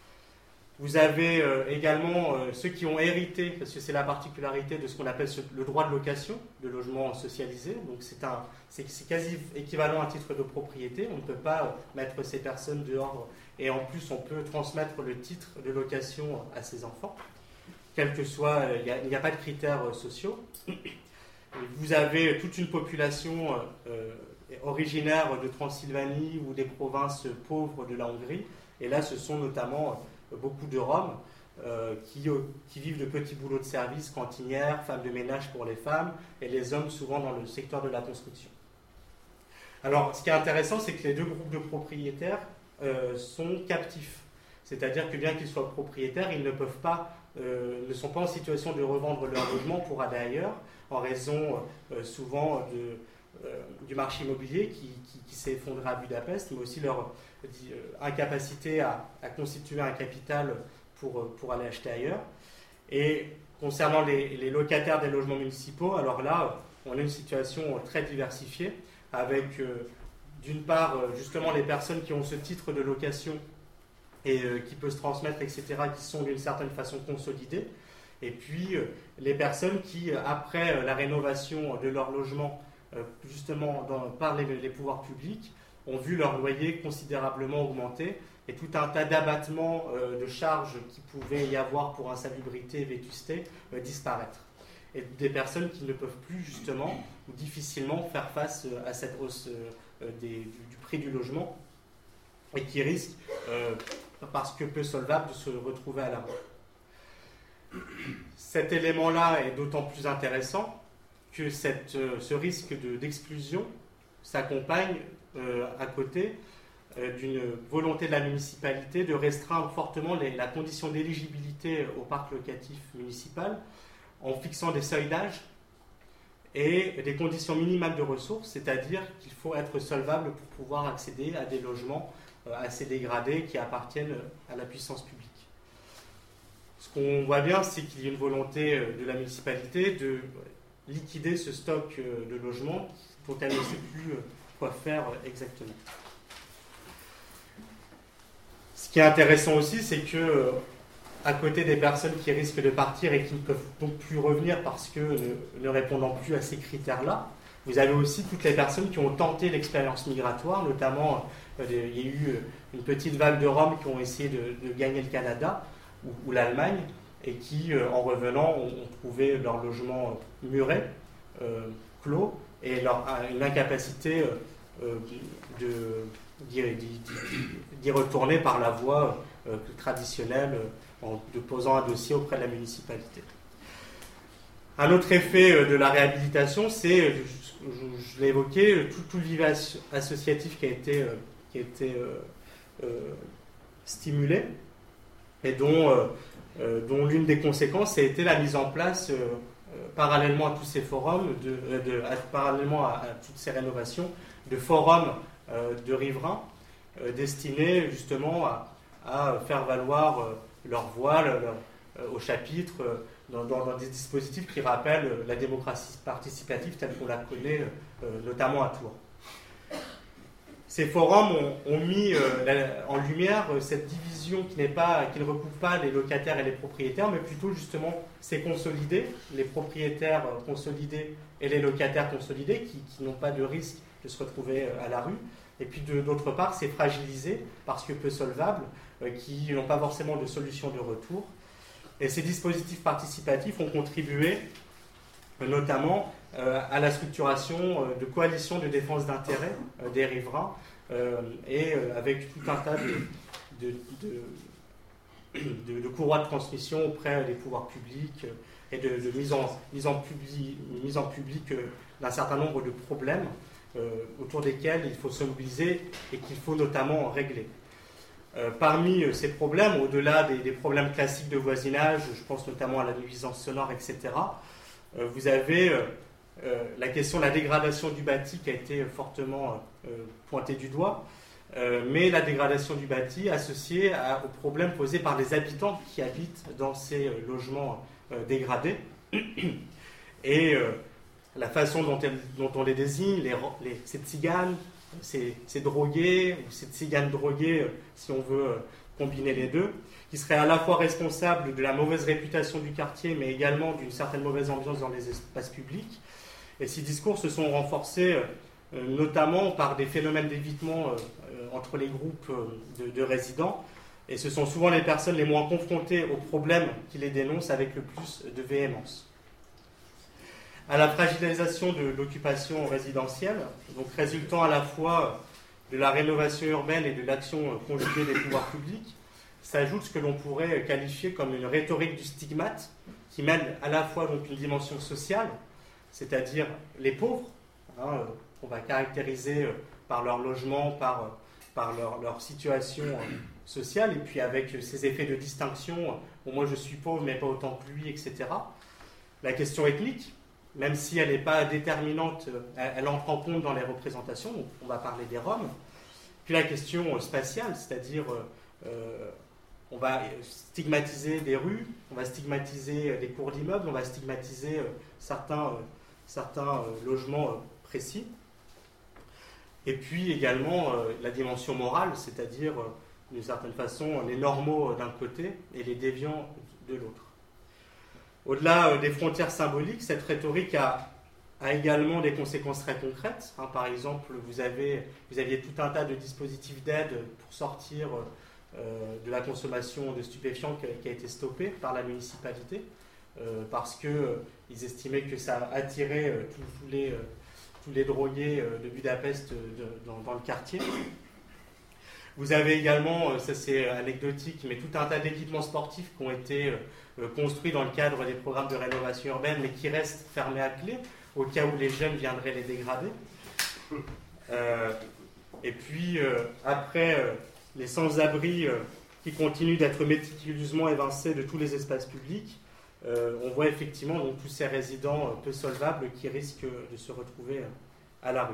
Vous avez euh, également euh, ceux qui ont hérité, parce que c'est la particularité de ce qu'on appelle ce, le droit de location de logement socialisé. Donc c'est, un, c'est, c'est quasi équivalent à titre de propriété. On ne peut pas euh, mettre ces personnes dehors et en plus on peut transmettre le titre de location à ses enfants, quel que soit, il n'y a, il n'y a pas de critères euh, sociaux. Vous avez toute une population euh, originaire de Transylvanie ou des provinces pauvres de la Hongrie. Et là, ce sont notamment beaucoup de Roms euh, qui, euh, qui vivent de petits boulots de service, cantinières, femmes de ménage pour les femmes, et les hommes souvent dans le secteur de la construction. Alors, ce qui est intéressant, c'est que les deux groupes de propriétaires euh, sont captifs. C'est-à-dire que bien qu'ils soient propriétaires, ils ne peuvent pas, euh, ne sont pas en situation de revendre leur logement pour aller ailleurs, en raison euh, souvent de, euh, du marché immobilier qui, qui, qui s'est effondré à Budapest, mais aussi leur incapacité à, à constituer un capital pour, pour aller acheter ailleurs. Et concernant les, les locataires des logements municipaux, alors là, on a une situation très diversifiée, avec euh, d'une part justement les personnes qui ont ce titre de location et euh, qui peut se transmettre, et cetera, qui sont d'une certaine façon consolidées, et puis euh, les personnes qui, après euh, la rénovation de leur logement, euh, justement dans, par les, les pouvoirs publics, ont vu leur loyer considérablement augmenter et tout un tas d'abattements euh, de charges qui pouvaient y avoir pour insalubrité et vétusté euh, disparaître. Et des personnes qui ne peuvent plus justement ou difficilement faire face euh, à cette hausse euh, des, du, du prix du logement et qui risquent, euh, parce que peu solvables, de se retrouver à la rue. Cet élément-là est d'autant plus intéressant que cette, euh, ce risque de, d'exclusion s'accompagne Euh, à côté euh, d'une volonté de la municipalité de restreindre fortement les, la condition d'éligibilité au parc locatif municipal en fixant des seuils d'âge et des conditions minimales de ressources, c'est-à-dire qu'il faut être solvable pour pouvoir accéder à des logements euh, assez dégradés qui appartiennent à la puissance publique. Ce qu'on voit bien, c'est qu'il y a une volonté de la municipalité de liquider ce stock de logements dont elle ne sait plus quoi faire exactement. Ce qui est intéressant aussi, c'est que à côté des personnes qui risquent de partir et qui ne peuvent donc plus revenir parce que ne, ne répondant plus à ces critères-là, vous avez aussi toutes les personnes qui ont tenté l'expérience migratoire, notamment euh, il y a eu une petite vague de Roms qui ont essayé de, de gagner le Canada ou, ou l'Allemagne et qui, euh, en revenant, ont, ont trouvé leur logement muré, euh, clos, et leur, une incapacité euh, de, d'y, d'y, d'y retourner par la voie euh, traditionnelle euh, en déposant un dossier auprès de la municipalité. Un autre effet euh, de la réhabilitation, c'est, je, je, je l'ai évoqué, tout, tout le vivier associatif qui a été, euh, qui a été euh, euh, stimulé et dont, euh, euh, dont l'une des conséquences a été la mise en place euh, parallèlement à tous ces forums, de, de, à, parallèlement à, à toutes ces rénovations, de forums euh, de riverains euh, destinés justement à, à faire valoir euh, leur voix leur, euh, au chapitre euh, dans, dans, dans des dispositifs qui rappellent la démocratie participative telle qu'on la connaît euh, notamment à Tours. Ces forums ont, ont mis euh, la, en lumière euh, cette division qui, n'est pas, qui ne recoupe pas les locataires et les propriétaires, mais plutôt justement ces consolidés, les propriétaires euh, consolidés et les locataires consolidés qui, qui n'ont pas de risque de se retrouver euh, à la rue. Et puis de, d'autre part, ces fragilisés, parce que peu solvables, euh, qui n'ont pas forcément de solution de retour. Et ces dispositifs participatifs ont contribué euh, notamment Euh, à la structuration euh, de coalitions de défense d'intérêts euh, des riverains euh, et euh, avec tout un tas de, de, de, de, de courroies de transmission auprès des pouvoirs publics euh, et de, de mise, en, mise, en publi, mise en public euh, d'un certain nombre de problèmes euh, autour desquels il faut se mobiliser et qu'il faut notamment régler. Euh, parmi euh, ces problèmes, au-delà des, des problèmes classiques de voisinage, je pense notamment à la nuisance sonore, et cetera, euh, vous avez euh, euh, la question de la dégradation du bâti qui a été fortement euh, pointée du doigt, euh, mais la dégradation du bâti associée à, aux problèmes posés par les habitants qui habitent dans ces euh, logements euh, dégradés. Et euh, la façon dont, elle, dont on les désigne, les, les, ces tziganes, ces, ces drogués, ou ces tziganes drogués, euh, si on veut euh, combiner les deux, qui seraient à la fois responsables de la mauvaise réputation du quartier, mais également d'une certaine mauvaise ambiance dans les espaces publics. Et ces discours se sont renforcés euh, notamment par des phénomènes d'évitement euh, entre les groupes euh, de, de résidents, et ce sont souvent les personnes les moins confrontées aux problèmes qui les dénoncent avec le plus de véhémence. À la fragilisation de l'occupation résidentielle, donc résultant à la fois de la rénovation urbaine et de l'action conjuguée des pouvoirs publics, s'ajoute ce que l'on pourrait qualifier comme une rhétorique du stigmate qui mêle à la fois donc une dimension sociale, c'est-à-dire les pauvres, hein, qu'on va caractériser par leur logement, par, par leur, leur situation sociale, et puis avec ces effets de distinction, bon, moi je suis pauvre mais pas autant que lui, et cetera. La question ethnique, même si elle n'est pas déterminante, elle, elle entre en compte dans les représentations, donc on va parler des Roms. Puis la question spatiale, c'est-à-dire euh, on va stigmatiser des rues, on va stigmatiser des cours d'immeubles, on va stigmatiser certains, certains logements précis. Et puis également la dimension morale, c'est-à-dire d'une certaine façon les normaux d'un côté et les déviants de l'autre. Au-delà des frontières symboliques, cette rhétorique a, a également des conséquences très concrètes. Hein, par exemple, vous, avez, vous aviez tout un tas de dispositifs d'aide pour sortir euh, de la consommation de stupéfiants qui a, qui a été stoppée par la municipalité euh, parce qu'ils euh, estimaient que ça attirait euh, tous, tous, les, euh, tous les drogués euh, de Budapest de, dans, dans le quartier. Vous avez également, ça c'est anecdotique, mais tout un tas d'équipements sportifs qui ont été euh, construits dans le cadre des programmes de rénovation urbaine, mais qui restent fermés à clé, au cas où les jeunes viendraient les dégrader. Euh, et puis, euh, après, euh, les sans-abri euh, qui continuent d'être méticuleusement évincés de tous les espaces publics, euh, on voit effectivement donc, tous ces résidents euh, peu solvables qui risquent de se retrouver euh, à la rue.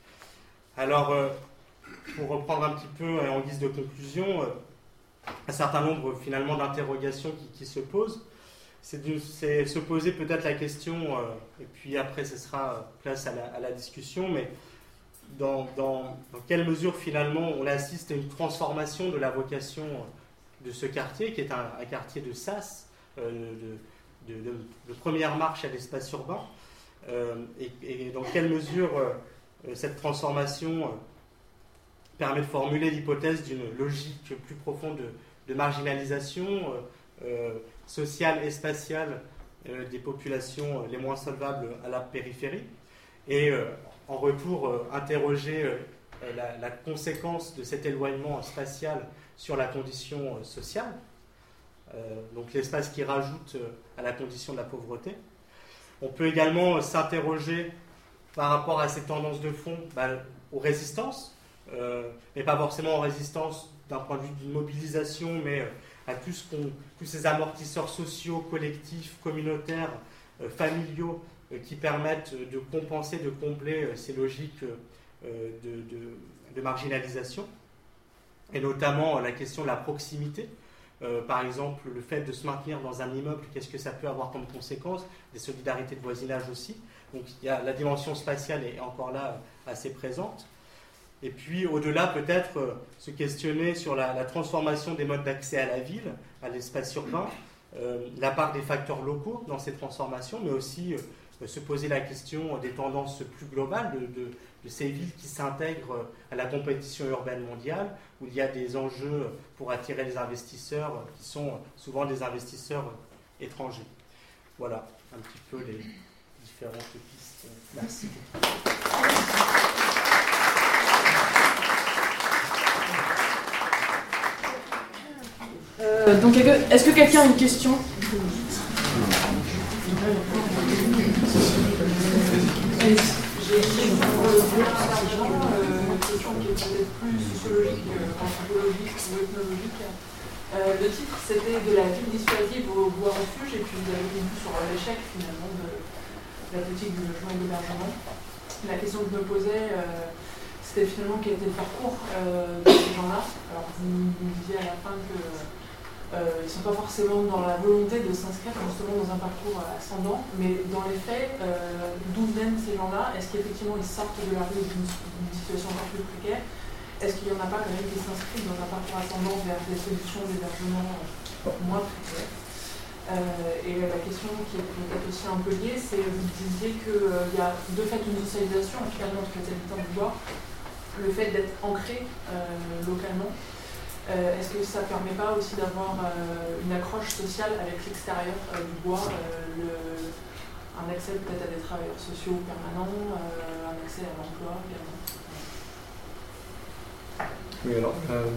Alors, euh, pour reprendre un petit peu en guise de conclusion, un certain nombre finalement d'interrogations qui, qui se posent. C'est, de, c'est se poser peut-être la question, euh, et puis après ce sera place à la, à la discussion, mais dans, dans, dans quelle mesure finalement on assiste à une transformation de la vocation de ce quartier, qui est un, un quartier de sas, euh, de, de, de, de première marche à l'espace urbain, euh, et, et dans quelle mesure euh, cette transformation euh, permet de formuler l'hypothèse d'une logique plus profonde de, de marginalisation euh, euh, sociale et spatiale euh, des populations les moins solvables à la périphérie, et euh, en retour euh, interroger euh, la, la conséquence de cet éloignement spatial sur la condition euh, sociale, euh, donc l'espace qui rajoute euh, à la condition de la pauvreté. On peut également euh, s'interroger par rapport à ces tendances de fond bah, aux résistances, Euh, mais pas forcément en résistance d'un point de vue d'une mobilisation, mais euh, à tout ce qu'on, tous ces amortisseurs sociaux, collectifs, communautaires, euh, familiaux, euh, qui permettent de compenser, de combler euh, ces logiques euh, de, de, de marginalisation, et notamment euh, la question de la proximité. Euh, par exemple, le fait de se maintenir dans un immeuble, qu'est-ce que ça peut avoir comme conséquence? Des solidarités de voisinage aussi. Donc il y a, la dimension spatiale est encore là euh, assez présente. Et puis, au-delà, peut-être euh, se questionner sur la, la transformation des modes d'accès à la ville, à l'espace urbain, euh, la part des facteurs locaux dans ces transformations, mais aussi euh, se poser la question des tendances plus globales de, de, de ces villes qui s'intègrent à la compétition urbaine mondiale, où il y a des enjeux pour attirer les investisseurs, qui sont souvent des investisseurs étrangers. Voilà un petit peu les différentes pistes. Merci. Euh, donc, est-ce que quelqu'un a une question? J'ai une question qui est peut-être plus sociologique, anthropologique ou ethnologique. Euh, le titre, c'était de la ville dissuasive au bois refuge, et puis vous avez dit sur l'échec finalement de, la politique du logement et de l'hébergement. La question que je me posais, euh, c'était finalement quel était le parcours euh, de ces gens-là. Alors vous me disiez à la fin que euh, ils ne sont pas forcément dans la volonté de s'inscrire justement dans un parcours ascendant, mais dans les faits, euh, d'où viennent ces gens-là? Est-ce qu'effectivement ils sortent de la rue d'une situation encore plus précaire? Est-ce qu'il n'y en a pas quand même qui s'inscrivent dans un parcours ascendant vers des solutions d'hébergement moins précaires? euh, Et la question qui est peut-être aussi un peu liée, c'est vous disiez qu'il euh, y a de fait une socialisation finalement entre les habitants du bois, le fait d'être ancré euh, localement. Euh, Est-ce que ça ne permet pas aussi d'avoir euh, une accroche sociale avec l'extérieur euh, du bois, euh, le, un accès peut-être à des travailleurs sociaux permanents, euh, un accès à l'emploi également? Oui, alors, euh,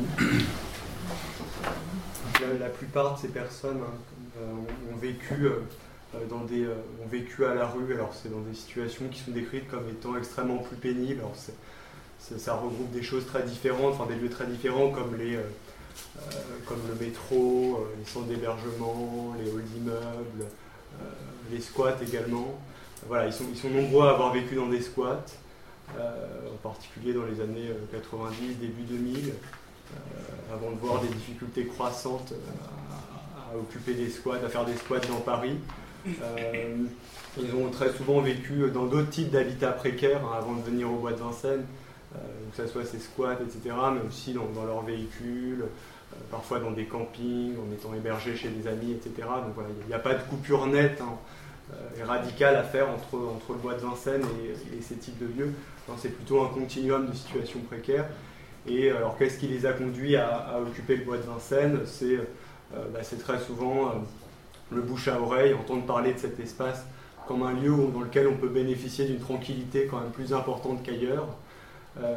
la, la plupart de ces personnes hein, euh, ont, vécu, euh, dans des, euh, ont vécu à la rue, alors c'est dans des situations qui sont décrites comme étant extrêmement plus pénibles. Alors c'est, c'est, ça regroupe des choses très différentes, enfin des lieux très différents comme les... Euh, Euh, comme le métro, euh, les centres d'hébergement, les halls d'immeubles, euh, les squats également. Voilà, ils sont, ils sont nombreux à avoir vécu dans des squats, euh, en particulier dans les années quatre-vingt-dix, début deux mille, euh, avant de voir des difficultés croissantes à, à occuper des squats, à faire des squats dans Paris. Euh, ils ont très souvent vécu dans d'autres types d'habitats précaires hein, avant de venir au bois de Vincennes. Euh, que ce soit ces squats, et cetera, mais aussi dans, dans leurs véhicules, euh, parfois dans des campings, en étant hébergés chez des amis, et cetera. Donc voilà, il n'y a, a pas de coupure nette hein, euh, et radicale à faire entre, entre le bois de Vincennes et, et ces types de lieux. Non, c'est plutôt un continuum de situations précaires. Et alors, qu'est-ce qui les a conduits à, à occuper le bois de Vincennes? C'est, euh, bah, c'est très souvent euh, le bouche à oreille, entendre parler de cet espace comme un lieu où, dans lequel on peut bénéficier d'une tranquillité quand même plus importante qu'ailleurs. Euh,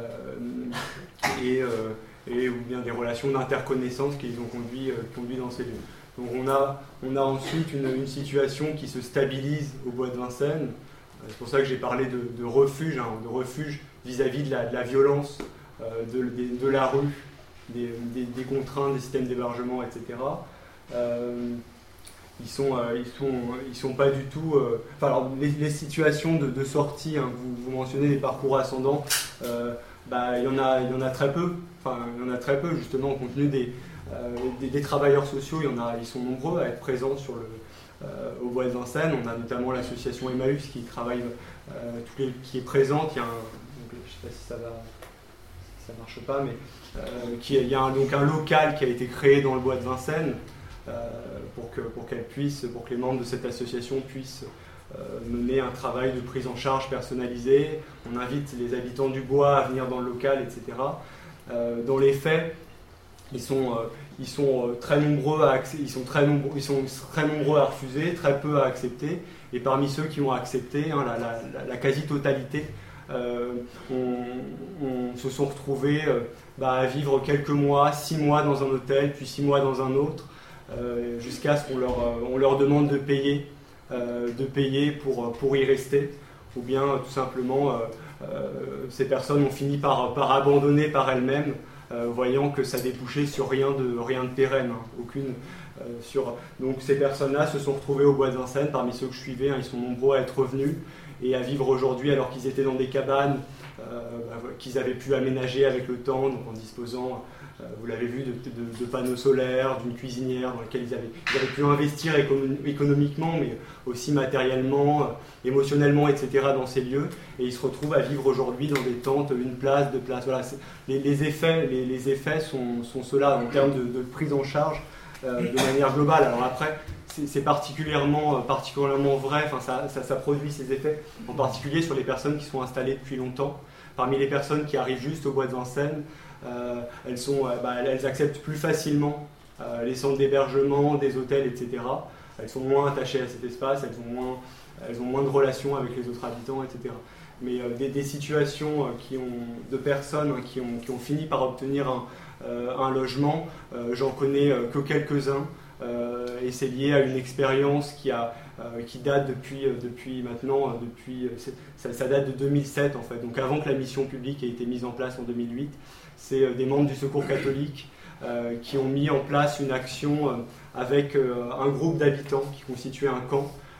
et, euh, et ou bien des relations d'interconnaissance qui les ont conduits, euh, conduits dans ces lieux. Donc on a, on a ensuite une, une situation qui se stabilise au bois de Vincennes. C'est pour ça que j'ai parlé de, de refuge, hein, de refuge vis-à-vis de la, de la violence euh, de, de, de la rue, des, des, des contraintes, des systèmes d'hébergement, et cetera. Euh, Ils sont, euh, ils sont, ils sont pas du tout. Euh, enfin, alors, les, les situations de, de sortie, hein, vous, vous mentionnez les parcours ascendants, euh, bah, il y en a, il y en a très peu. Enfin, il y en a très peu justement compte tenu des, euh, des, des travailleurs sociaux. Il y en a, ils sont nombreux à être présents sur le, euh, au bois de Vincennes. On a notamment l'association Emmaüs qui travaille, euh, tous les, qui est présente. Il y a un, donc, je sais pas si ça va, si ça marche pas, mais euh, qui, il y a un, donc un local qui a été créé dans le bois de Vincennes. Euh, pour que, pour qu'elle puisse, pour que les membres de cette association puissent euh, mener un travail de prise en charge personnalisé. On invite les habitants du bois à venir dans le local, et cetera. Euh, dans les faits, ils sont, euh, ils sont euh, très nombreux à ils sont très nombreux, ils sont très nombreux à refuser, très peu à accepter. Et parmi ceux qui ont accepté, hein, la, la, la, la quasi-totalité euh, on, on se sont retrouvés euh, bah, à vivre quelques mois, six mois dans un hôtel, puis six mois dans un autre. Euh, jusqu'à ce qu'on leur, euh, on leur demande de payer, euh, de payer pour, pour y rester, ou bien euh, tout simplement euh, euh, ces personnes ont fini par, par abandonner par elles-mêmes, euh, voyant que ça débouchait sur rien de, rien de pérenne, hein, aucune. Euh, sur... Donc ces personnes-là se sont retrouvées au bois de Vincennes, parmi ceux que je suivais, hein, ils sont nombreux à être revenus et à vivre aujourd'hui alors qu'ils étaient dans des cabanes euh, bah, qu'ils avaient pu aménager avec le temps, donc en disposant... Euh, vous l'avez vu, de, de, de panneaux solaires, d'une cuisinière dans laquelle ils avaient, ils avaient pu investir économ- économiquement, mais aussi matériellement, euh, émotionnellement, et cetera dans ces lieux. Et ils se retrouvent à vivre aujourd'hui dans des tentes, une place, deux places. Voilà, les, les effets, les, les effets sont, sont ceux-là en termes de, de prise en charge euh, de manière globale. Alors après, c'est, c'est particulièrement, particulièrement vrai, enfin, ça, ça, ça produit ces effets, en particulier sur les personnes qui sont installées depuis longtemps. Parmi les personnes qui arrivent juste au bois de Vincennes, Euh, elles, sont, euh, bah, elles acceptent plus facilement euh, les centres d'hébergement, des hôtels, et cetera. Elles sont moins attachées à cet espace, elles ont moins, elles ont moins de relations avec les autres habitants, et cetera. Mais euh, des, des situations euh, qui ont, de personnes hein, qui, ont, qui ont fini par obtenir un, euh, un logement, euh, j'en connais euh, que quelques-uns. Euh, et c'est lié à une expérience qui, a, euh, qui date depuis, euh, depuis maintenant, euh, depuis, euh, ça, ça date de deux mille sept en fait, donc avant que la mission publique ait été mise en place en deux mille huit. C'est euh, des membres du Secours catholique euh, qui ont mis en place une action euh, avec euh, un groupe d'habitants qui constituait un camp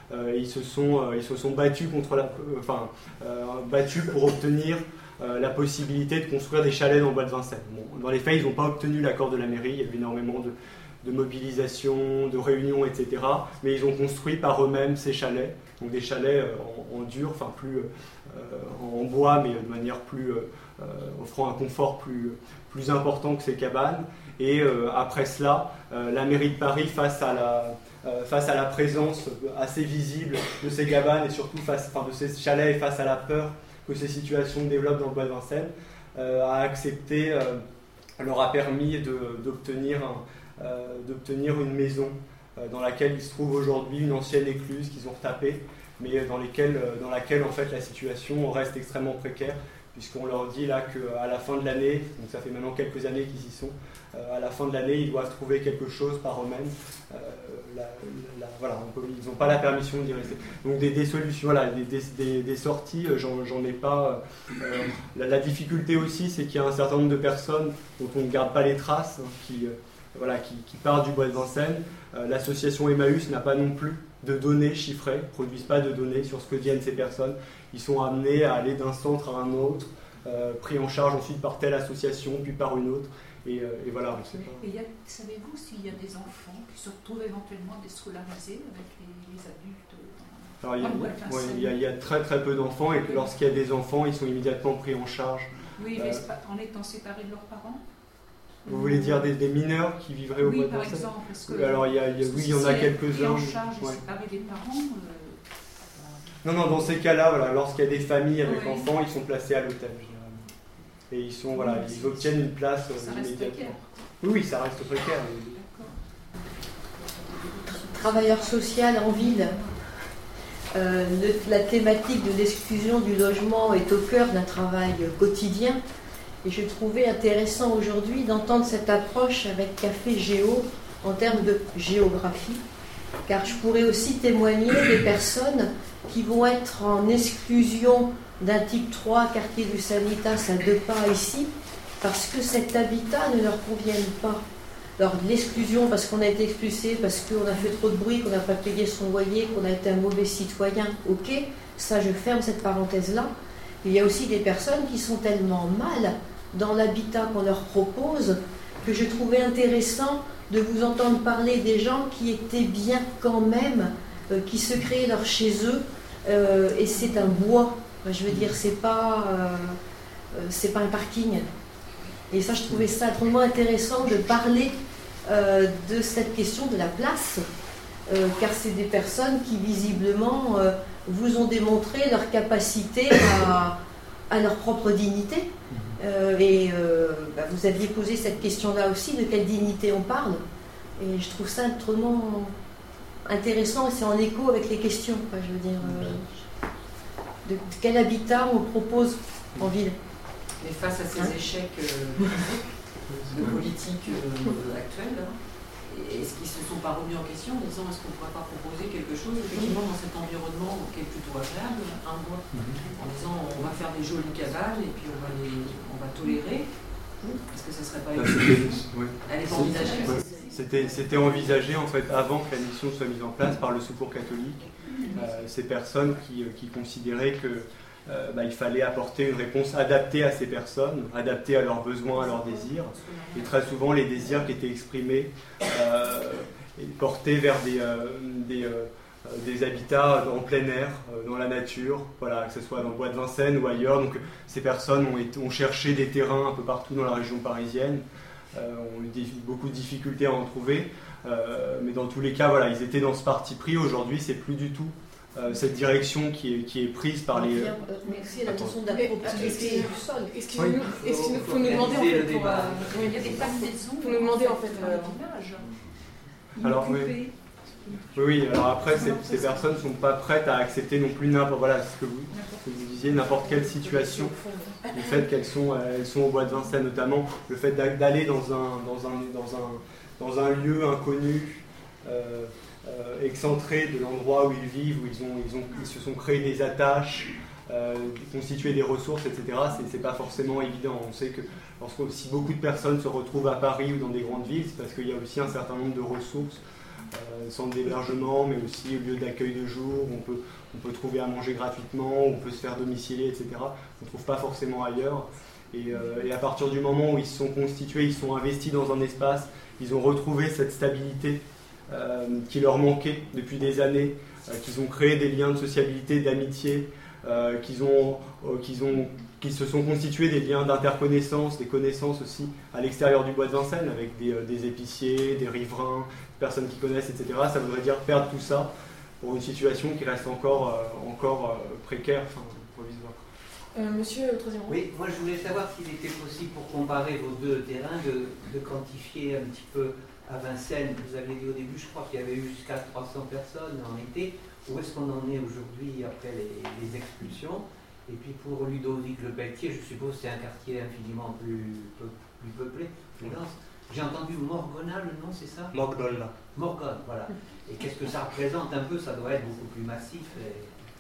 euh, ils, se sont, euh, ils se sont battus, contre la, euh, enfin, euh, battus pour obtenir euh, la possibilité de construire des chalets dans le bois de Vincennes. Bon, dans les faits, ils n'ont pas obtenu l'accord de la mairie, il y a eu énormément de, de mobilisation, de réunions, et cetera. Mais ils ont construit par eux-mêmes ces chalets, donc des chalets euh, en, en dur, enfin plus euh, en bois, mais de manière plus euh, euh, offrant un confort plus, plus important que ces cabanes. Et euh, après cela, euh, la mairie de Paris, face à la, euh, face à la présence assez visible de ces cabanes et surtout face, enfin, de ces chalets et face à la peur que ces situations développent dans le bois de Vincennes, euh, a accepté, euh, leur a permis de, d'obtenir, un, euh, d'obtenir une maison euh, dans laquelle il se trouve aujourd'hui une ancienne écluse qu'ils ont retapée, mais dans, lesquelles, dans laquelle en fait la situation reste extrêmement précaire, puisqu'on leur dit là qu'à la fin de l'année, donc ça fait maintenant quelques années qu'ils y sont, euh, à la fin de l'année, ils doivent trouver quelque chose par eux-mêmes. Euh, la, la, voilà, on peut, ils n'ont pas la permission d'y rester. Donc des, des solutions, voilà, des, des, des sorties, j'en, j'en ai pas. Euh, la, la difficulté aussi, c'est qu'il y a un certain nombre de personnes dont on ne garde pas les traces, hein, qui, euh, voilà, qui, qui partent du bois de Vincennes. Euh, l'association Emmaüs n'a pas non plus de données chiffrées, ne produisent pas de données sur ce que deviennent ces personnes. Ils sont amenés à aller d'un centre à un autre, euh, pris en charge ensuite par telle association, puis par une autre. Et, euh, et voilà, on sait pas. Et y a, savez-vous s'il y a des enfants qui se retrouvent éventuellement déscolarisés avec les, les adultes dans, Alors, il, y a, dans le bois de Vincennes? ouais, il, y a, il y a très très peu d'enfants, et que lorsqu'il y a des enfants, ils sont immédiatement pris en charge. Oui, mais euh, en étant séparés de leurs parents. Vous voulez dire des, des mineurs qui vivraient au oui, bois de par Vincennes? exemple, parce que, Alors, il y a, il y a, oui, il y en a si quelques-uns. En charge et ouais. séparés des parents. Euh, Non, non, dans ces cas-là, voilà, lorsqu'il y a des familles avec oui. enfants, ils sont placés à l'hôtel, généralement. Et ils, sont, voilà, ils obtiennent une place ça euh, reste immédiatement. précaire. Oui, oui, ça reste précaire. Oui. Travailleur social en ville. Euh, le, la thématique de l'exclusion du logement est au cœur d'un travail quotidien. Et je trouvais intéressant aujourd'hui d'entendre cette approche avec Café Géo en termes de géographie. Car je pourrais aussi témoigner des personnes qui vont être en exclusion d'un type trois, quartier du Sanitas à deux pas ici, parce que cet habitat ne leur convient pas. Alors l'exclusion parce qu'on a été expulsé, parce qu'on a fait trop de bruit, qu'on n'a pas payé son loyer, qu'on a été un mauvais citoyen, ok, ça je ferme cette parenthèse-là. Il y a aussi des personnes qui sont tellement mal dans l'habitat qu'on leur propose que je trouvais intéressant de vous entendre parler des gens qui étaient bien quand même, euh, qui se créaient leur chez eux, euh, et c'est un bois. Je veux dire, c'est pas, euh, euh, c'est pas un parking. Et ça, je trouvais ça drôlement intéressant de parler euh, de cette question de la place, euh, car c'est des personnes qui visiblement euh, vous ont démontré leur capacité à, à leur propre dignité. Euh, et euh, bah, vous aviez posé cette question-là aussi, de quelle dignité on parle. Et je trouve ça drôlement intéressant, et c'est en écho avec les questions, quoi, je veux dire, euh, de, de quel habitat on propose en ville. Mais face à ces hein échecs euh, de politique euh, actuelle, est-ce qu'ils ne se sont pas remis en question en disant est-ce qu'on ne pourrait pas proposer quelque chose effectivement dans cet environnement qui est plutôt agréable, un bois, en disant on va faire des jolies cabanes et puis on va, les, on va tolérer. Est-ce que ça ne serait pas une... oui. Elle est envisagée. C'était, c'était envisagé en fait avant que la mission soit mise en place par le Secours catholique. Euh, ces personnes qui, qui considéraient que Euh, bah, il fallait apporter une réponse adaptée à ces personnes, adaptée à leurs besoins, à leurs désirs. Et très souvent, les désirs qui étaient exprimés euh, et portés vers des, euh, des, euh, des habitats en plein air, euh, dans la nature, voilà, que ce soit dans le bois de Vincennes ou ailleurs. Donc, ces personnes ont, été, ont cherché des terrains un peu partout dans la région parisienne, euh, ont eu des, beaucoup de difficultés à en trouver. Euh, mais dans tous les cas, voilà, ils étaient dans ce parti pris. Aujourd'hui, c'est plus du tout Euh, cette direction qui est, qui est prise par les... Merci à la notion d'appropriation du sol. Excusez-nous, il faut nous demander en fait pour... Euh, il y a des tas de maisons. Faut nous demander en fait... Euh, alors oui, oui, oui, alors après ces, ces personnes ne sont pas prêtes à accepter non plus n'importe... Voilà, ce que vous, ce que vous disiez, n'importe quelle situation. Le fait qu'elles sont, elles sont au bois de Vincennes notamment, le fait d'aller dans un, dans un, dans un, dans un lieu inconnu, euh, Euh, excentrés de l'endroit où ils vivent, où ils, ont, ils, ont, ils se sont créés des attaches, euh, constitués des ressources, et cetera. C'est, c'est pas forcément évident. On sait que lorsque, si beaucoup de personnes se retrouvent à Paris ou dans des grandes villes, c'est parce qu'il y a aussi un certain nombre de ressources euh, centres d'hébergement, mais aussi lieux d'accueil de jour. On peut, on peut trouver à manger gratuitement, on peut se faire domicilier, et cetera. On ne trouve pas forcément ailleurs. Et, euh, et à partir du moment où ils se sont constitués, ils sont investis dans un espace, ils ont retrouvé cette stabilité euh, qui leur manquait depuis des années, euh, qu'ils ont créé des liens de sociabilité, d'amitié, euh, qu'ils ont, euh, qu'ils ont, qu'ils se sont constitués des liens d'interconnaissance, des connaissances aussi à l'extérieur du bois de Vincennes, avec des, euh, des épiciers, des riverains, des personnes qui connaissent, et cetera. Ça voudrait dire perdre tout ça pour une situation qui reste encore, euh, encore euh, précaire, enfin, provisoire. Euh, monsieur le troisième rang. Oui, moi je voulais savoir s'il était possible, pour comparer vos deux terrains, de, de quantifier un petit peu à Vincennes. Vous avez dit au début, je crois qu'il y avait eu jusqu'à trois cents personnes en été. Où est-ce qu'on en est aujourd'hui après les, les expulsions? Et puis pour Ludovic-le-Pelletier, je suppose que c'est un quartier infiniment plus, plus peuplé, plus dense. J'ai entendu Morgona, le nom, c'est ça? Morgona. Morgone, voilà. Et qu'est-ce que ça représente un peu? Ça doit être beaucoup plus massif. Et...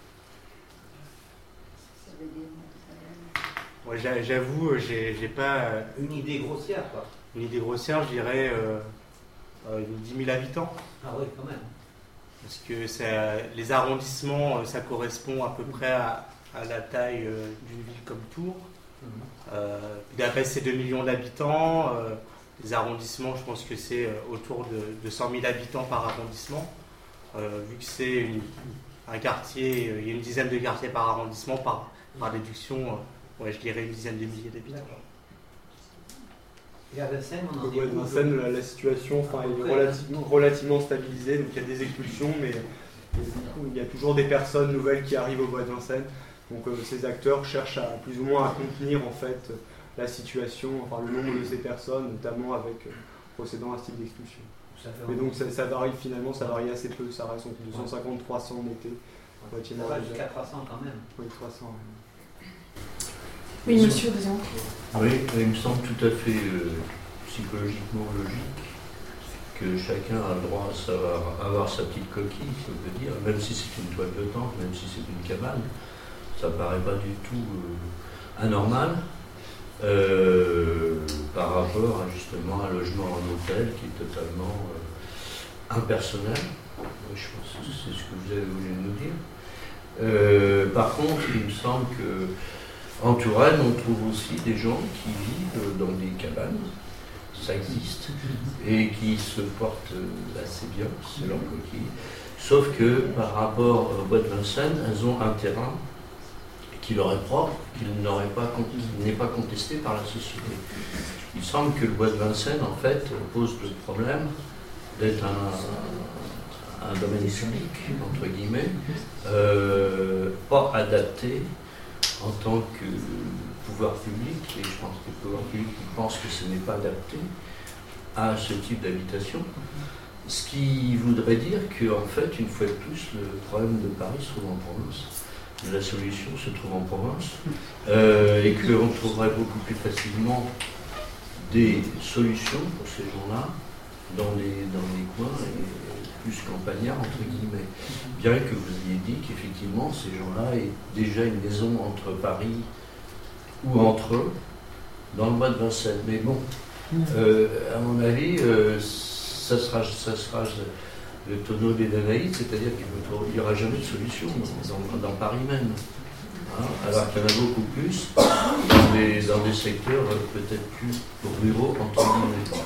Ouais, j'avoue, j'ai, j'ai pas une idée grossière, quoi. Une idée grossière, je dirais euh, euh, dix mille habitants. Ah oui, quand même. Parce que ça, les arrondissements, ça correspond à peu près à, à la taille euh, d'une ville comme Tours. Mmh. Euh, d'après ces deux millions d'habitants, euh, les arrondissements, je pense que c'est autour de, de cent mille habitants par arrondissement. Euh, vu que c'est une, un quartier, il y a une dizaine de quartiers par arrondissement, par, par déduction, euh, ouais, je dirais une dizaine de milliers d'habitants. Et à Vincennes, on en est où? Vincennes, la, la situation enfin, est près, relativement, relativement stabilisée, donc il y a des expulsions, mais il y a toujours des personnes nouvelles qui arrivent au bois de Vincennes. Donc euh, ces acteurs cherchent à plus ou moins à contenir en fait la situation, enfin le nombre de ces personnes, notamment avec euh, procédant à ce type d'expulsion. Mais donc ça, ça varie finalement, ça varie assez peu, ça reste entre deux cent cinquante et trois cents en été. Ouais. Ça va jusqu'à trois cents quand même. Oui, trois cents. Oui, monsieur, disons. Oui, il me semble tout à fait euh, psychologiquement logique que chacun a le droit à savoir, avoir sa petite coquille, si on peut dire, même si c'est une toile de tente, même si c'est une cabane. Ça ne paraît pas du tout euh, anormal euh, par rapport à justement un logement en hôtel qui est totalement euh, impersonnel. Je pense que c'est ce que vous avez voulu nous dire. Euh, par contre, il me semble que en Touraine, on trouve aussi des gens qui vivent dans des cabanes, ça existe, et qui se portent assez bien, c'est leur coquille. Sauf que par rapport au bois de Vincennes, elles ont un terrain qui leur est propre, qui n'aurait pas, n'est pas contesté par la société. Il semble que le bois de Vincennes, en fait, pose le problème d'être un, un domaine public, entre guillemets, euh, pas adapté en tant que pouvoir public, et je pense que le pouvoir public pense que ce n'est pas adapté à ce type d'habitation. Ce qui voudrait dire qu'en fait, une fois de plus, le problème de Paris se trouve en province. La solution se trouve en province, euh, et qu'on trouverait beaucoup plus facilement des solutions pour ces gens-là dans les, dans les coins et plus campagnards, entre guillemets. Bien que vous ayez dit qu'effectivement, ces gens-là aient déjà une maison entre Paris ou entre eux, dans le bois de Vincennes. Mais bon, euh, à mon avis, euh, ça sera... Ça sera le tonneau des Danaïdes, c'est-à-dire qu'il n'y aura jamais de solution dans, dans, dans Paris même. Hein, alors qu'il y en a beaucoup plus dans des, dans des secteurs peut-être plus ruraux, entre guillemets.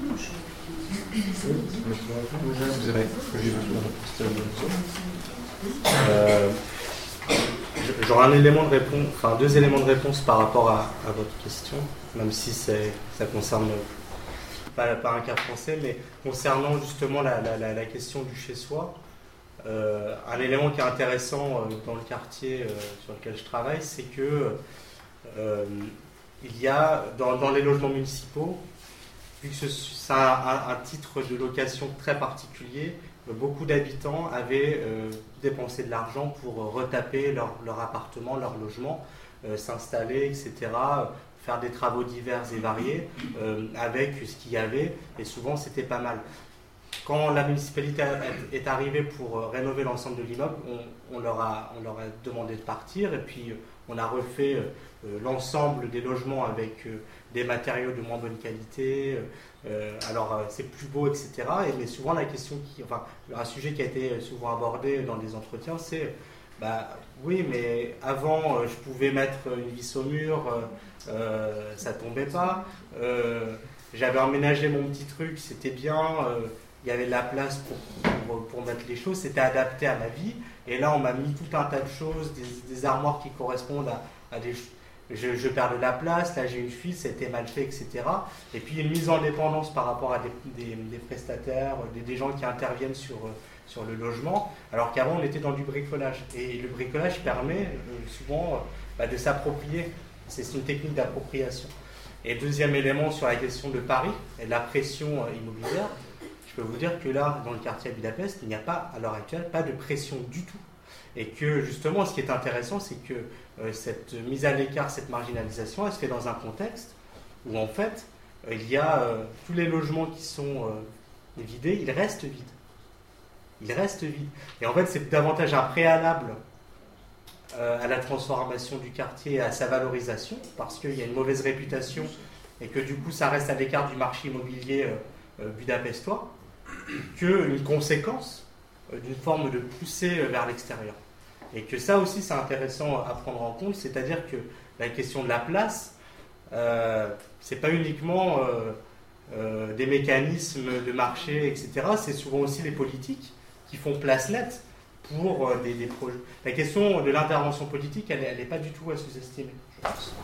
Euh, J'aurais un élément de réponse, enfin deux éléments de réponse par rapport à, à votre question, même si c'est, ça concerne Pas, pas un cas français, mais concernant justement la, la, la, la question du chez-soi, euh, un élément qui est intéressant euh, dans le quartier euh, sur lequel je travaille, c'est que euh, il y a dans, dans les logements municipaux, vu que ça a un, un titre de location très particulier, beaucoup d'habitants avaient euh, dépensé de l'argent pour retaper leur, leur appartement, leur logement, euh, s'installer, et cetera, faire des travaux divers et variés euh, avec ce qu'il y avait, et souvent c'était pas mal. quand la municipalité est arrivée pour rénover l'ensemble de l'immeuble, on, on, leur a, on leur a demandé de partir et puis on a refait euh, l'ensemble des logements avec euh, des matériaux de moins bonne qualité. Euh, alors euh, c'est plus beau, et cetera. Et, mais souvent la question qui, enfin, un sujet qui a été souvent abordé dans les entretiens, c'est bah oui, mais avant euh, je pouvais mettre une vis au mur, euh, euh, ça tombait pas. Euh, j'avais emménagé mon petit truc, c'était bien. Euh, il y avait de la place pour, pour, pour mettre les choses, c'était adapté à ma vie. Et là, on m'a mis tout un tas de choses, des, des armoires qui correspondent à, à des... Je, je perds de la place, là j'ai une fuite, c'était mal fait, et cetera. Et puis une mise en dépendance par rapport à des, des, des prestataires, des, des gens qui interviennent sur, sur le logement, alors qu'avant on était dans du bricolage. Et le bricolage permet euh, souvent euh, bah, de s'approprier, c'est une technique d'appropriation. Et deuxième élément sur la question de Paris et de la pression euh, immobilière, je peux vous dire que là, dans le quartier à Budapest, il n'y a pas, à l'heure actuelle, pas de pression du tout. Et que justement, ce qui est intéressant, c'est que euh, cette mise à l'écart, cette marginalisation, elle se fait dans un contexte où en fait, euh, il y a euh, tous les logements qui sont euh, vidés, ils restent vides. Ils restent vides. Et en fait, c'est davantage un préalable euh, à la transformation du quartier et à sa valorisation, parce qu'il y a une mauvaise réputation et que du coup, ça reste à l'écart du marché immobilier euh, euh, budapestois, qu'une conséquence euh, d'une forme de poussée euh, vers l'extérieur. Et que ça aussi, c'est intéressant à prendre en compte, c'est-à-dire que la question de la place, euh, c'est pas uniquement euh, euh, des mécanismes de marché, et cetera. C'est souvent aussi les politiques qui font place nette pour euh, des, des projets. La question de l'intervention politique, elle n'est pas du tout à sous-estimer, je pense.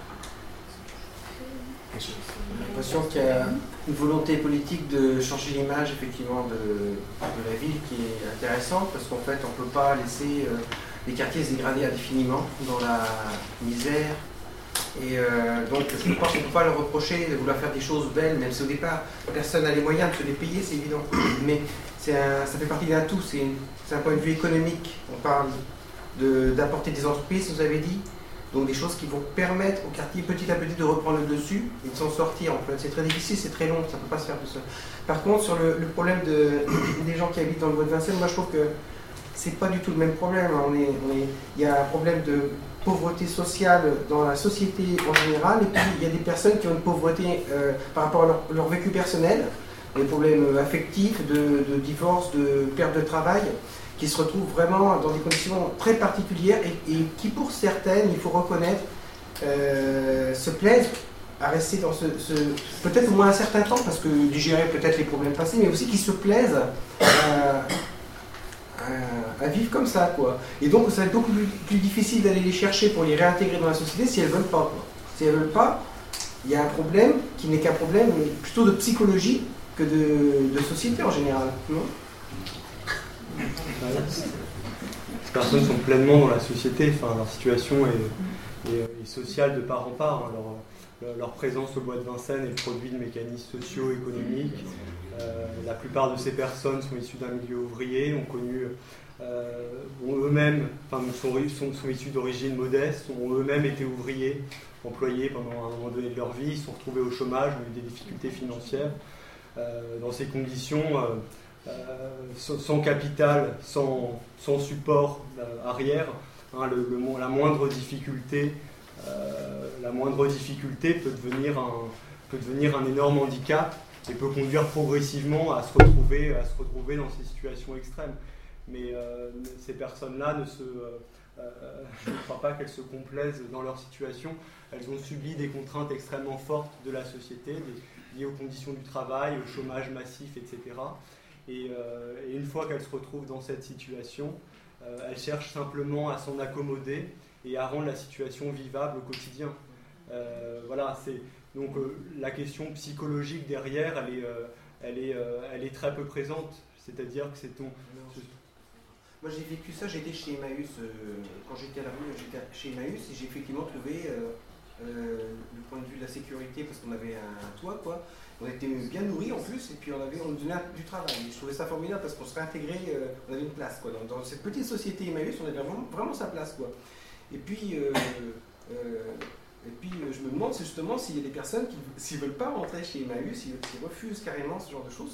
J'ai l'impression qu'il y a une volonté politique de changer l'image effectivement de, de la ville qui est intéressante, parce qu'en fait on ne peut pas laisser euh, les quartiers se dégrader indéfiniment dans la misère. Et euh, donc je pense qu'on ne peut pas leur reprocher de vouloir faire des choses belles, même si au départ personne n'a les moyens de se les payer, c'est évident. Mais c'est un, ça fait partie d'un tout, c'est, une, c'est un point de vue économique. On parle de, d'apporter des entreprises, vous avez dit. Donc des choses qui vont permettre au quartier petit à petit de reprendre le dessus et de s'en sortir. En fait. C'est très difficile, c'est très long, ça ne peut pas se faire tout seul. Par contre, sur le, le problème de, des gens qui habitent dans le bois de Vincennes, moi je trouve que c'est pas du tout le même problème. On est, on est, il y a un problème de pauvreté sociale dans la société en général, et puis il y a des personnes qui ont une pauvreté euh, par rapport à leur, leur vécu personnel, des problèmes affectifs, de, de divorce, de perte de travail, qui se retrouvent vraiment dans des conditions très particulières et, et qui, pour certaines, il faut reconnaître, euh, se plaisent à rester dans ce, ce peut-être au moins un certain temps, parce que digérer peut-être les problèmes passés, mais aussi qui se plaisent à, à, à vivre comme ça, quoi. Et donc, ça va être beaucoup plus, plus difficile d'aller les chercher pour les réintégrer dans la société si elles ne veulent pas, quoi. Si elles ne veulent pas, il y a un problème qui n'est qu'un problème plutôt de psychologie que de, de société en général, non ? Ces personnes sont pleinement dans la société, enfin, leur situation est, est, est sociale de part en part. Hein. Leur, leur présence au bois de Vincennes est le produit de mécanismes sociaux, économiques. Euh, la plupart de ces personnes sont issues d'un milieu ouvrier, ont connu, euh, ont eux-mêmes, enfin, sont, sont, sont issus d'origine modeste, ont eux-mêmes été ouvriers, employés pendant un moment donné de leur vie, ils se sont retrouvés au chômage, ont eu des difficultés financières. Euh, dans ces conditions, euh, Euh, sans capital, sans, sans support euh, arrière, hein, le, le, la moindre difficulté, euh, la moindre difficulté peut devenir un, peut devenir un énorme handicap et peut conduire progressivement à se retrouver, à se retrouver dans ces situations extrêmes. Mais euh, ces personnes-là ne se, euh, je ne crois pas qu'elles se complaisent dans leur situation. Elles ont subi des contraintes extrêmement fortes de la société, liées aux conditions du travail, au chômage massif, et cetera. Et, euh, et une fois qu'elle se retrouve dans cette situation, euh, elle cherche simplement à s'en accommoder et à rendre la situation vivable au quotidien. Euh, voilà, c'est, donc euh, la question psychologique derrière, elle est, euh, elle est, euh, elle est très peu présente. C'est-à-dire que c'est ton... Moi j'ai vécu ça, j'étais chez Emmaüs, euh, quand j'étais à la rue, j'étais chez Emmaüs et j'ai effectivement trouvé euh, euh, le point de vue de la sécurité, parce qu'on avait un, un toit, quoi. On était bien nourris en plus, et puis on, avait, on nous donnait du travail. Et je trouvais ça formidable parce qu'on se réintégrait, euh, on avait une place, quoi. Dans, dans cette petite société Emmaüs, on avait vraiment, vraiment sa place, quoi. Et puis, euh, euh, et puis euh, je me demande justement s'il y a des personnes qui, s'ils ne veulent pas rentrer chez Emmaüs, s'ils, s'ils refusent carrément ce genre de choses,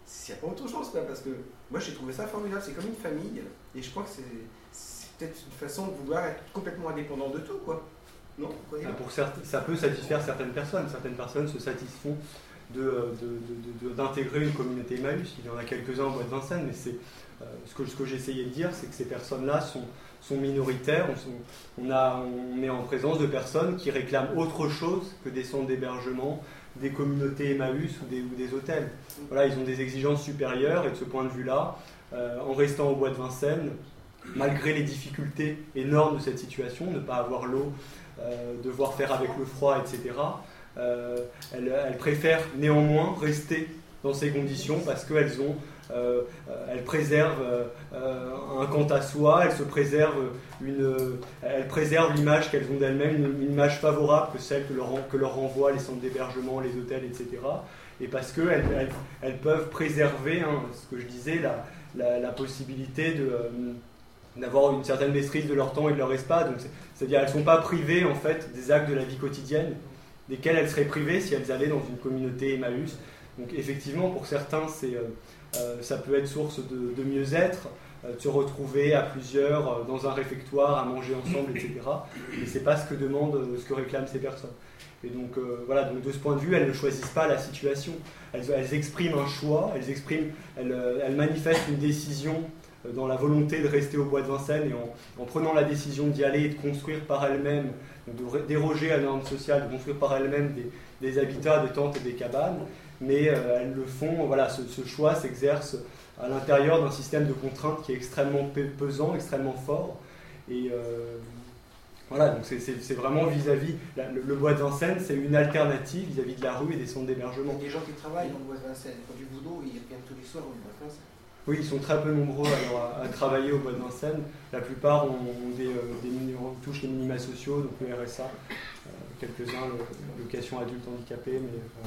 s'il n'y a pas autre chose, là, parce que moi j'ai trouvé ça formidable, c'est comme une famille, et je crois que c'est, c'est peut-être une façon de vouloir être complètement indépendant de tout, quoi. Non, ah, pour certes, ça peut satisfaire certaines personnes, certaines personnes se satisfont de, de, de, de, d'intégrer une communauté Emmaüs, il y en a quelques-uns au Bois de Vincennes, mais c'est, euh, ce que, ce que j'essayais de dire, c'est que ces personnes-là sont, sont minoritaires, on, sont, on, a, on est en présence de personnes qui réclament autre chose que des centres d'hébergement, des communautés Emmaüs ou des, ou des hôtels. Voilà, ils ont des exigences supérieures, et de ce point de vue-là, euh, en restant au Bois de Vincennes, malgré les difficultés énormes de cette situation, ne pas avoir l'eau, euh, devoir faire avec le froid, et cetera, euh, elles, elles préfèrent néanmoins rester dans ces conditions parce qu'elles ont, euh, elles préservent euh, un quant à soi, elles se préservent une, elles préservent l'image qu'elles ont d'elles-mêmes, une, une image favorable que celle que leur, que leur renvoient les centres d'hébergement, les hôtels, et cetera. Et parce qu'elles elles, elles peuvent préserver, hein, ce que je disais, la, la, la possibilité de euh, d'avoir une certaine maîtrise de leur temps et de leur espace. Donc, c'est, c'est-à-dire qu'elles ne sont pas privées en fait, des actes de la vie quotidienne, desquels elles seraient privées si elles allaient dans une communauté Emmaüs. Donc effectivement, pour certains, c'est, euh, euh, ça peut être source de, de mieux-être, euh, de se retrouver à plusieurs euh, dans un réfectoire, à manger ensemble, et cetera. Et ce n'est pas ce que demandent, euh, ce que réclament ces personnes. Et donc, euh, voilà, donc de ce point de vue, elles ne choisissent pas la situation. Elles, elles expriment un choix, elles, expriment, elles, euh, elles manifestent une décision dans la volonté de rester au Bois de Vincennes et en, en prenant la décision d'y aller et de construire par elles-mêmes, de déroger à la norme sociale, de construire par elles-mêmes des, des habitats, des tentes et des cabanes, mais euh, elles le font, voilà, ce, ce choix s'exerce à l'intérieur d'un système de contraintes qui est extrêmement pesant, extrêmement fort, et euh, voilà, donc c'est, c'est, c'est vraiment vis-à-vis, la, le, le Bois de Vincennes, c'est une alternative vis-à-vis de la rue et des centres d'hébergement. Il y a des gens qui travaillent dans le Bois de Vincennes, ils font du boulot, ils reviennent tous les soirs au Bois de Vincennes. Oui, ils sont très peu nombreux alors, à, à travailler au Bois de Vincennes. La plupart ont, ont des, euh, des minima, touchent les minima sociaux, donc le R S A. Euh, quelques-uns, le, location adultes handicapés. Mais, euh,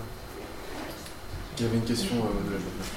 Il y avait une question euh, de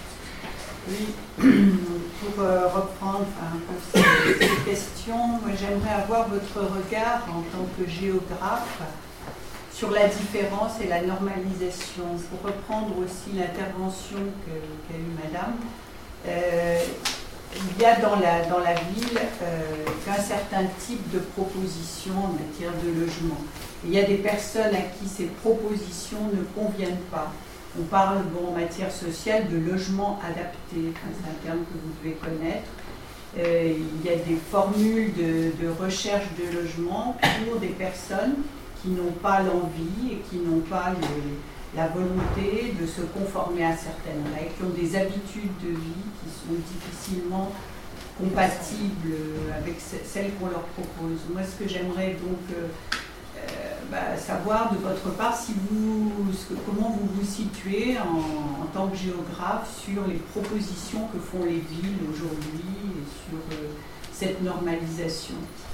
la Oui, pour euh, reprendre un peu cette, cette question, moi j'aimerais avoir votre regard en tant que géographe sur la différence et la normalisation. Pour reprendre aussi l'intervention que, qu'a eue Madame, Euh, il y a dans la, dans la ville euh, qu'un certain type de propositions en matière de logement. Il y a des personnes à qui ces propositions ne conviennent pas. On parle bon, en matière sociale de logement adapté, enfin, c'est un terme que vous devez connaître. Euh, il y a des formules de, de recherche de logement pour des personnes qui n'ont pas l'envie et qui n'ont pas le, la volonté de se conformer à certaines règles, qui ont des habitudes de vie qui sont difficilement compatibles avec celles qu'on leur propose. Moi, ce que j'aimerais donc euh, euh, bah, savoir de votre part, si vous, ce que, comment vous vous situez en, en tant que géographe sur les propositions que font les villes aujourd'hui et sur euh, cette normalisation.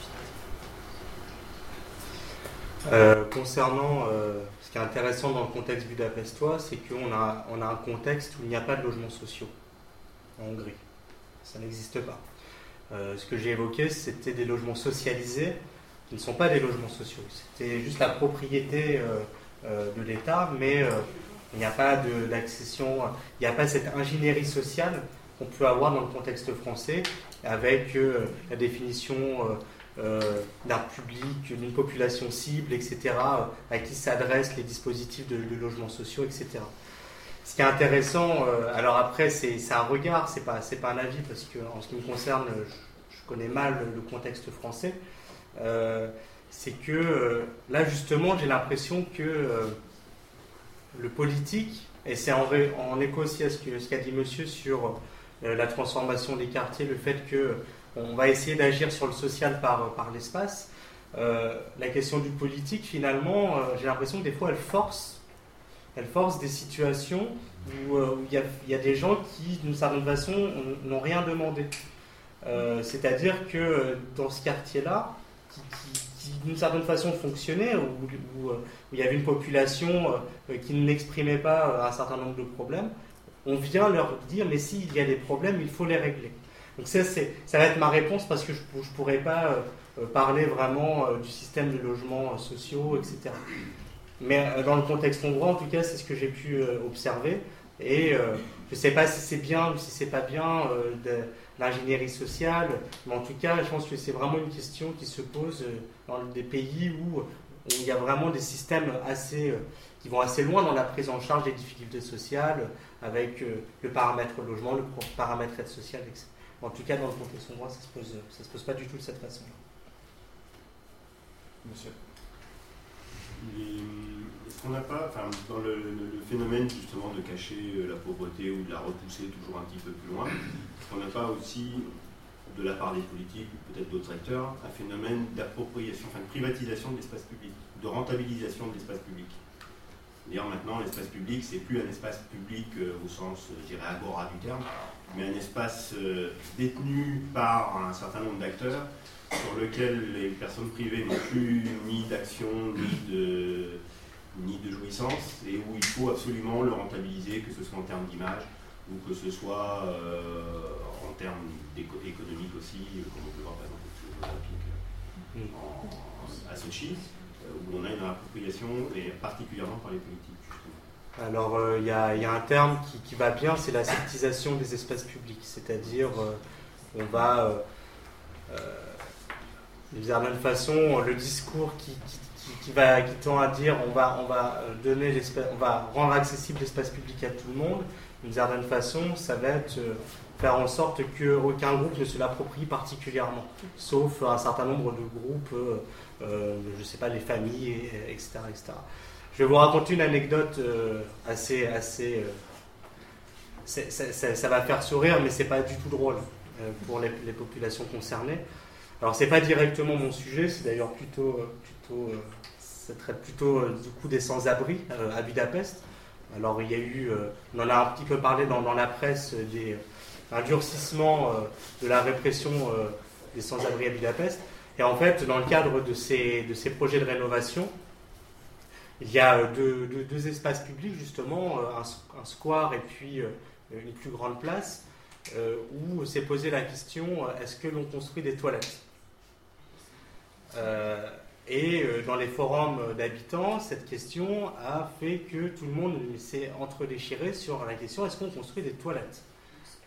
Euh, concernant euh, ce qui est intéressant dans le contexte budapestois, c'est qu'on a, on a un contexte où il n'y a pas de logements sociaux en Hongrie. Ça n'existe pas. Euh, ce que j'ai évoqué, c'était des logements socialisés qui ne sont pas des logements sociaux. C'était juste la propriété euh, euh, de l'État, mais euh, il n'y a pas de, d'accession, il n'y a pas cette ingénierie sociale qu'on peut avoir dans le contexte français avec euh, la définition euh, Euh, d'art public, d'une population cible, et cetera, euh, à qui s'adressent les dispositifs de, de logements sociaux, et cetera. Ce qui est intéressant, euh, alors après, c'est, c'est un regard, c'est pas, c'est pas un avis, parce que en ce qui me concerne, je, je connais mal le, le contexte français, euh, c'est que euh, là, justement, j'ai l'impression que euh, le politique, et c'est en, ré, en écho aussi à ce, que, ce qu'a dit monsieur sur euh, la transformation des quartiers, le fait que on va essayer d'agir sur le social par, par l'espace. Euh, la question du politique, finalement, euh, j'ai l'impression que des fois, elle force, elle force des situations où euh, il y, y a des gens qui, d'une certaine façon, n'ont rien demandé. Euh, c'est-à-dire que dans ce quartier-là, qui, qui, qui d'une certaine façon fonctionnait, où, où, où il y avait une population euh, qui n'exprimait pas un certain nombre de problèmes, on vient leur dire, mais s'il y a des problèmes, il faut les régler. Donc ça, c'est, ça va être ma réponse parce que je ne pourrais pas euh, parler vraiment euh, du système de logements euh, sociaux, et cetera. Mais euh, dans le contexte hongrois, en tout cas, c'est ce que j'ai pu euh, observer. Et euh, je ne sais pas si c'est bien ou si c'est pas bien euh, de l'ingénierie sociale, mais en tout cas, je pense que c'est vraiment une question qui se pose euh, dans des pays où, où il y a vraiment des systèmes assez, euh, qui vont assez loin dans la prise en charge des difficultés sociales, avec euh, le paramètre logement, le paramètre aide sociale, et cetera. En tout cas, dans le contexte hongrois, ça ne se, ça se pose pas du tout de cette façon-là. Monsieur. Est-ce qu'on n'a pas, enfin, dans le, le, le phénomène justement de cacher la pauvreté ou de la repousser toujours un petit peu plus loin, est-ce qu'on n'a pas aussi, de la part des politiques ou peut-être d'autres acteurs, un phénomène d'appropriation, enfin de privatisation de l'espace public, de rentabilisation de l'espace public? D'ailleurs, maintenant, l'espace public, c'est plus un espace public euh, au sens, je dirais, agora du terme, mais un espace euh, détenu par un certain nombre d'acteurs sur lequel les personnes privées n'ont plus ni d'action, ni de, ni de jouissance, et où il faut absolument le rentabiliser, que ce soit en termes d'image, ou que ce soit euh, en termes économiques aussi, comme on peut voir par exemple aux Jeux Olympiques en, à Sochi, où on a une appropriation, et particulièrement par les politiques. Justement. Alors, il euh, y, y a un terme qui, qui va bien, c'est la sectisation des espaces publics, c'est-à-dire euh, on va, euh, euh, d'une certaine façon, le discours qui, qui, qui, qui, va, qui tend à dire on va, on va donner on va rendre accessible l'espace public à tout le monde, d'une certaine façon, ça va être euh, faire en sorte qu'aucun groupe ne se l'approprie particulièrement, sauf un certain nombre de groupes, euh, euh, je ne sais pas, les familles, et, et cetera, et cetera. Je vais vous raconter une anecdote euh, assez... assez euh, c'est, c'est, c'est, ça va faire sourire, mais ce n'est pas du tout drôle euh, pour les, les populations concernées. Alors, ce n'est pas directement mon sujet, c'est d'ailleurs plutôt... Euh, plutôt euh, ça traite plutôt euh, du coup des sans-abri euh, à Budapest. Alors, il y a eu... Euh, on en a un petit peu parlé dans, dans la presse, euh, des... Euh, un durcissement euh, de la répression euh, des sans-abri à Budapest. Et en fait, dans le cadre de ces, de ces projets de rénovation, il y a deux, deux, deux espaces publics, justement, un, un square et puis euh, une plus grande place, euh, où s'est posé la question, est-ce que l'on construit des toilettes euh, Et euh, dans les forums d'habitants, cette question a fait que tout le monde s'est entre-déchiré sur la question, est-ce qu'on construit des toilettes ? Pourquoi ?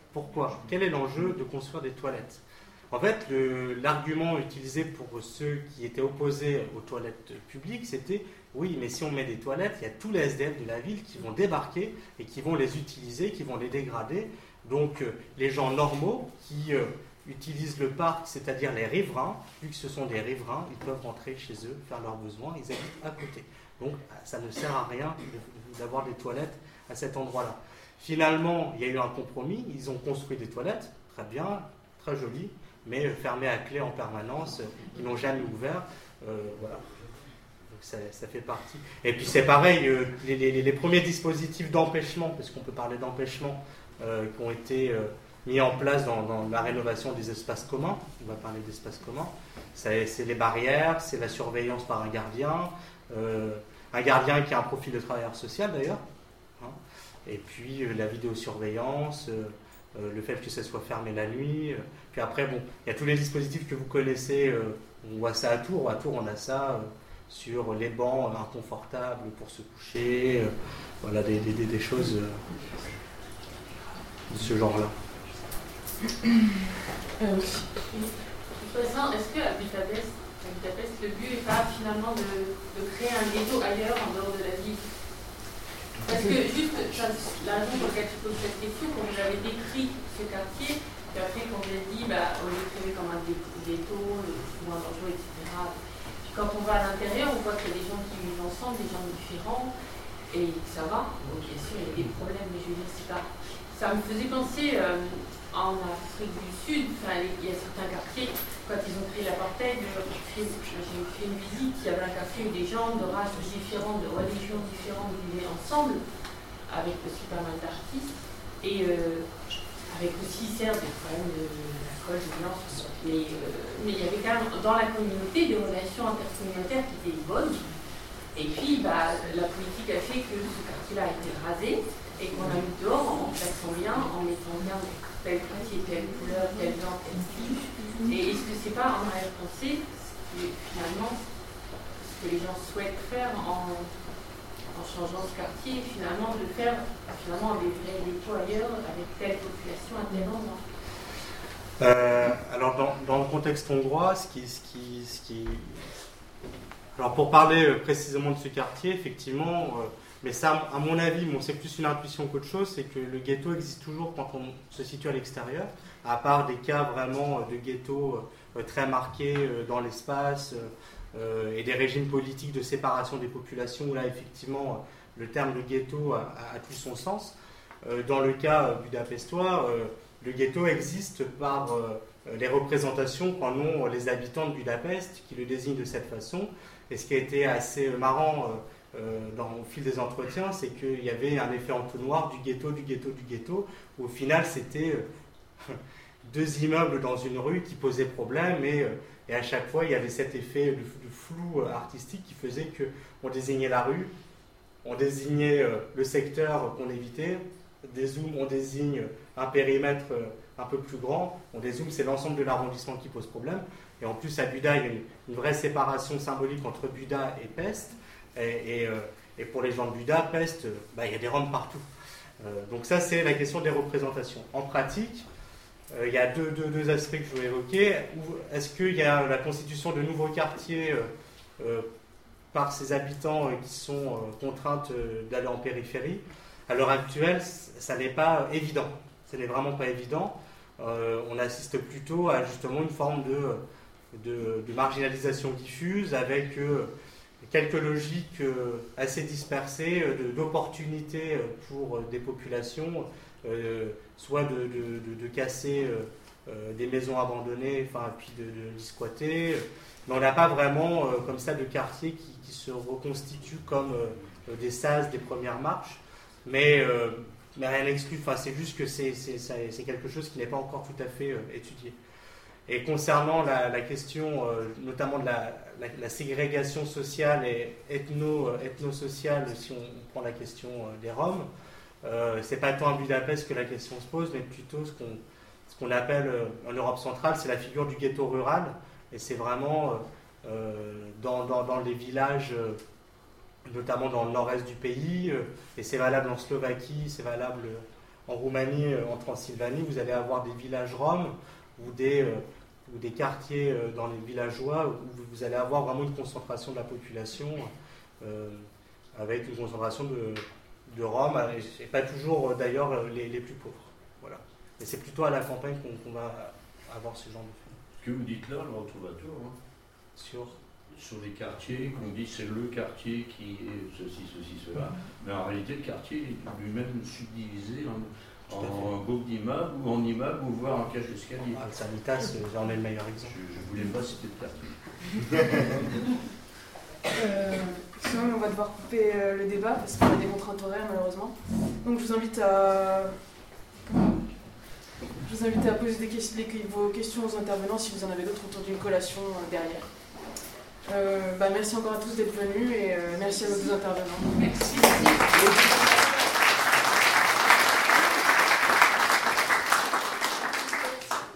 Quel est l'enjeu de construire des toilettes ? En fait, le, l'argument utilisé pour ceux qui étaient opposés aux toilettes publiques, c'était oui, mais si on met des toilettes, il y a tous les S D F de la ville qui vont débarquer et qui vont les utiliser, qui vont les dégrader. Donc, euh, les gens normaux qui euh, utilisent le parc, c'est-à-dire les riverains, vu que ce sont des riverains, ils peuvent rentrer chez eux, faire leurs besoins, ils habitent à côté. Donc, ça ne sert à rien d'avoir des toilettes à cet endroit-là. Finalement, il y a eu un compromis, ils ont construit des toilettes, très bien, très jolies, mais fermées à clé en permanence, ils n'ont jamais ouvert, euh, voilà. Donc ça, ça fait partie. Et puis c'est pareil, euh, les, les, les premiers dispositifs d'empêchement, parce qu'on peut parler d'empêchement, euh, qui ont été euh, mis en place dans, dans la rénovation des espaces communs, on va parler d'espaces communs, c'est, c'est les barrières, c'est la surveillance par un gardien, euh, un gardien qui a un profil de travailleur social d'ailleurs, hein. Et puis euh, la vidéosurveillance, euh, euh, le fait que ça soit fermé la nuit. Euh, puis après, bon, il y a tous les dispositifs que vous connaissez. Euh, on voit ça à Tours. À Tours, on a ça euh, sur les bancs inconfortables pour se coucher. Euh, voilà, des, des, des choses euh, de ce genre-là. Euh, Présent, est-ce qu'à Budapest, à Budapest, le but n'est pas finalement de, de créer un ghetto ailleurs en dehors de la ville? Parce que juste, la raison pour laquelle je pose cette question, quand j'avais décrit ce quartier, puis après quand j'ai dit, bah, on le créait comme un ghetto, moins dangereux, et cetera. Puis quand on va à l'intérieur, on voit qu'il y a des gens qui vivent ensemble, des gens différents, et ça va. Donc bien sûr, il y a des problèmes, mais je veux dire, c'est pas... Ça me faisait penser euh, en Afrique du Sud, enfin, il y a certains quartiers, quand ils ont créé l'apartheid, j'ai fait une visite, il y avait un quartier où des gens de races différentes, de religions différentes vivaient ensemble, avec aussi pas mal d'artistes, et euh, avec aussi, certes, des problèmes de l'alcool, de violence, mais, euh, mais il y avait quand même dans la communauté des relations intercommunautaires qui étaient bonnes, et puis bah, la politique a fait que ce quartier-là a été rasé, et qu'on a mis dehors en plaçant bien, en mettant bien tel quartier, telle couleur, tel genre, tel style. Et est-ce que c'est pas en arrière-pensée finalement ce que les gens souhaitent faire en, en en changeant ce quartier, finalement de faire finalement des vrais ghettos ailleurs, avec telle population à tel endroit. Euh, alors dans, dans le contexte hongrois, ce qui, ce qui, ce qui... Alors pour parler précisément de ce quartier, effectivement, euh, mais ça à mon avis, bon, c'est plus une intuition qu'autre chose, c'est que le ghetto existe toujours quand on se situe à l'extérieur, à part des cas vraiment de ghetto euh, très marqués euh, dans l'espace euh, et des régimes politiques de séparation des populations, où là effectivement le terme de ghetto a, a tout son sens. Euh, dans le cas budapestois, euh, le ghetto existe par euh, les représentations qu'en ont les habitants de Budapest, qui le désignent de cette façon. Et ce qui a été assez marrant euh, dans, au fil des entretiens, c'est qu'il y avait un effet entonnoir du ghetto, du ghetto, du ghetto, où au final c'était euh, deux immeubles dans une rue qui posaient problème, et, euh, et à chaque fois il y avait cet effet de, de flou euh, artistique qui faisait qu'on désignait la rue, on désignait euh, le secteur qu'on évitait, des zooms, on désigne un périmètre un peu plus grand, on dézoome, c'est l'ensemble de l'arrondissement qui pose problème. Et en plus, à Buda, il y a une, une vraie séparation symbolique entre Buda et Pest. Et, et, euh, et pour les gens de Buda, Pest, bah, il y a des Roms partout. Euh, donc ça, c'est la question des représentations. En pratique, euh, il y a deux, deux, deux aspects que je veux évoquer. Est-ce qu'il y a la constitution de nouveaux quartiers euh, euh, par ces habitants euh, qui sont euh, contraintes euh, d'aller en périphérie? À l'heure actuelle, ça n'est pas évident. Ce n'est vraiment pas évident. Euh, on assiste plutôt à justement une forme de, de, de marginalisation diffuse avec euh, quelques logiques euh, assez dispersées euh, d'opportunités pour des populations, euh, soit de, de, de, de casser euh, des maisons abandonnées, enfin, puis de, de les squatter. Mais on n'a pas vraiment euh, comme ça de quartiers qui, qui se reconstituent comme euh, des sas des premières marches. Mais euh, Mais rien n'exclut, enfin, c'est juste que c'est, c'est, c'est quelque chose qui n'est pas encore tout à fait euh, étudié. Et concernant la, la question, euh, notamment de la, la, la ségrégation sociale et ethno, ethno-sociale, si on, on prend la question euh, des Roms, euh, c'est pas tant à Budapest que la question se pose, mais plutôt ce qu'on, ce qu'on appelle euh, en Europe centrale, c'est la figure du ghetto rural. Et c'est vraiment euh, dans, dans, dans les villages... Euh, notamment dans le nord-est du pays, et c'est valable en Slovaquie, c'est valable en Roumanie, en Transylvanie. Vous allez avoir des villages roms ou des, ou des quartiers dans les villageois où vous allez avoir vraiment une concentration de la population euh, avec une concentration de, de Roms, et pas toujours d'ailleurs les, les plus pauvres. Voilà. Et c'est plutôt à la campagne qu'on, qu'on va avoir ce genre de fait. Ce que vous dites là, on le retrouve à Tours. Hein. Sur sur les quartiers, qu'on dit c'est le quartier qui est ceci, ceci, cela. Mais en réalité, le quartier est lui-même subdivisé en, en groupe d'immeubles ou en immeubles ou voire en cage d'escalier. Ah, le Sanitas, j'en ai le meilleur exemple. Je ne voulais pas citer le quartier. euh, sinon, on va devoir couper euh, le débat parce qu'on a des contraintes horaires malheureusement. Donc je vous invite à... Je vous invite à poser des questions, vos questions aux intervenants si vous en avez d'autres autour d'une collation euh, derrière. Euh, bah merci encore à tous d'être venus et euh, merci à nos deux intervenants. Merci.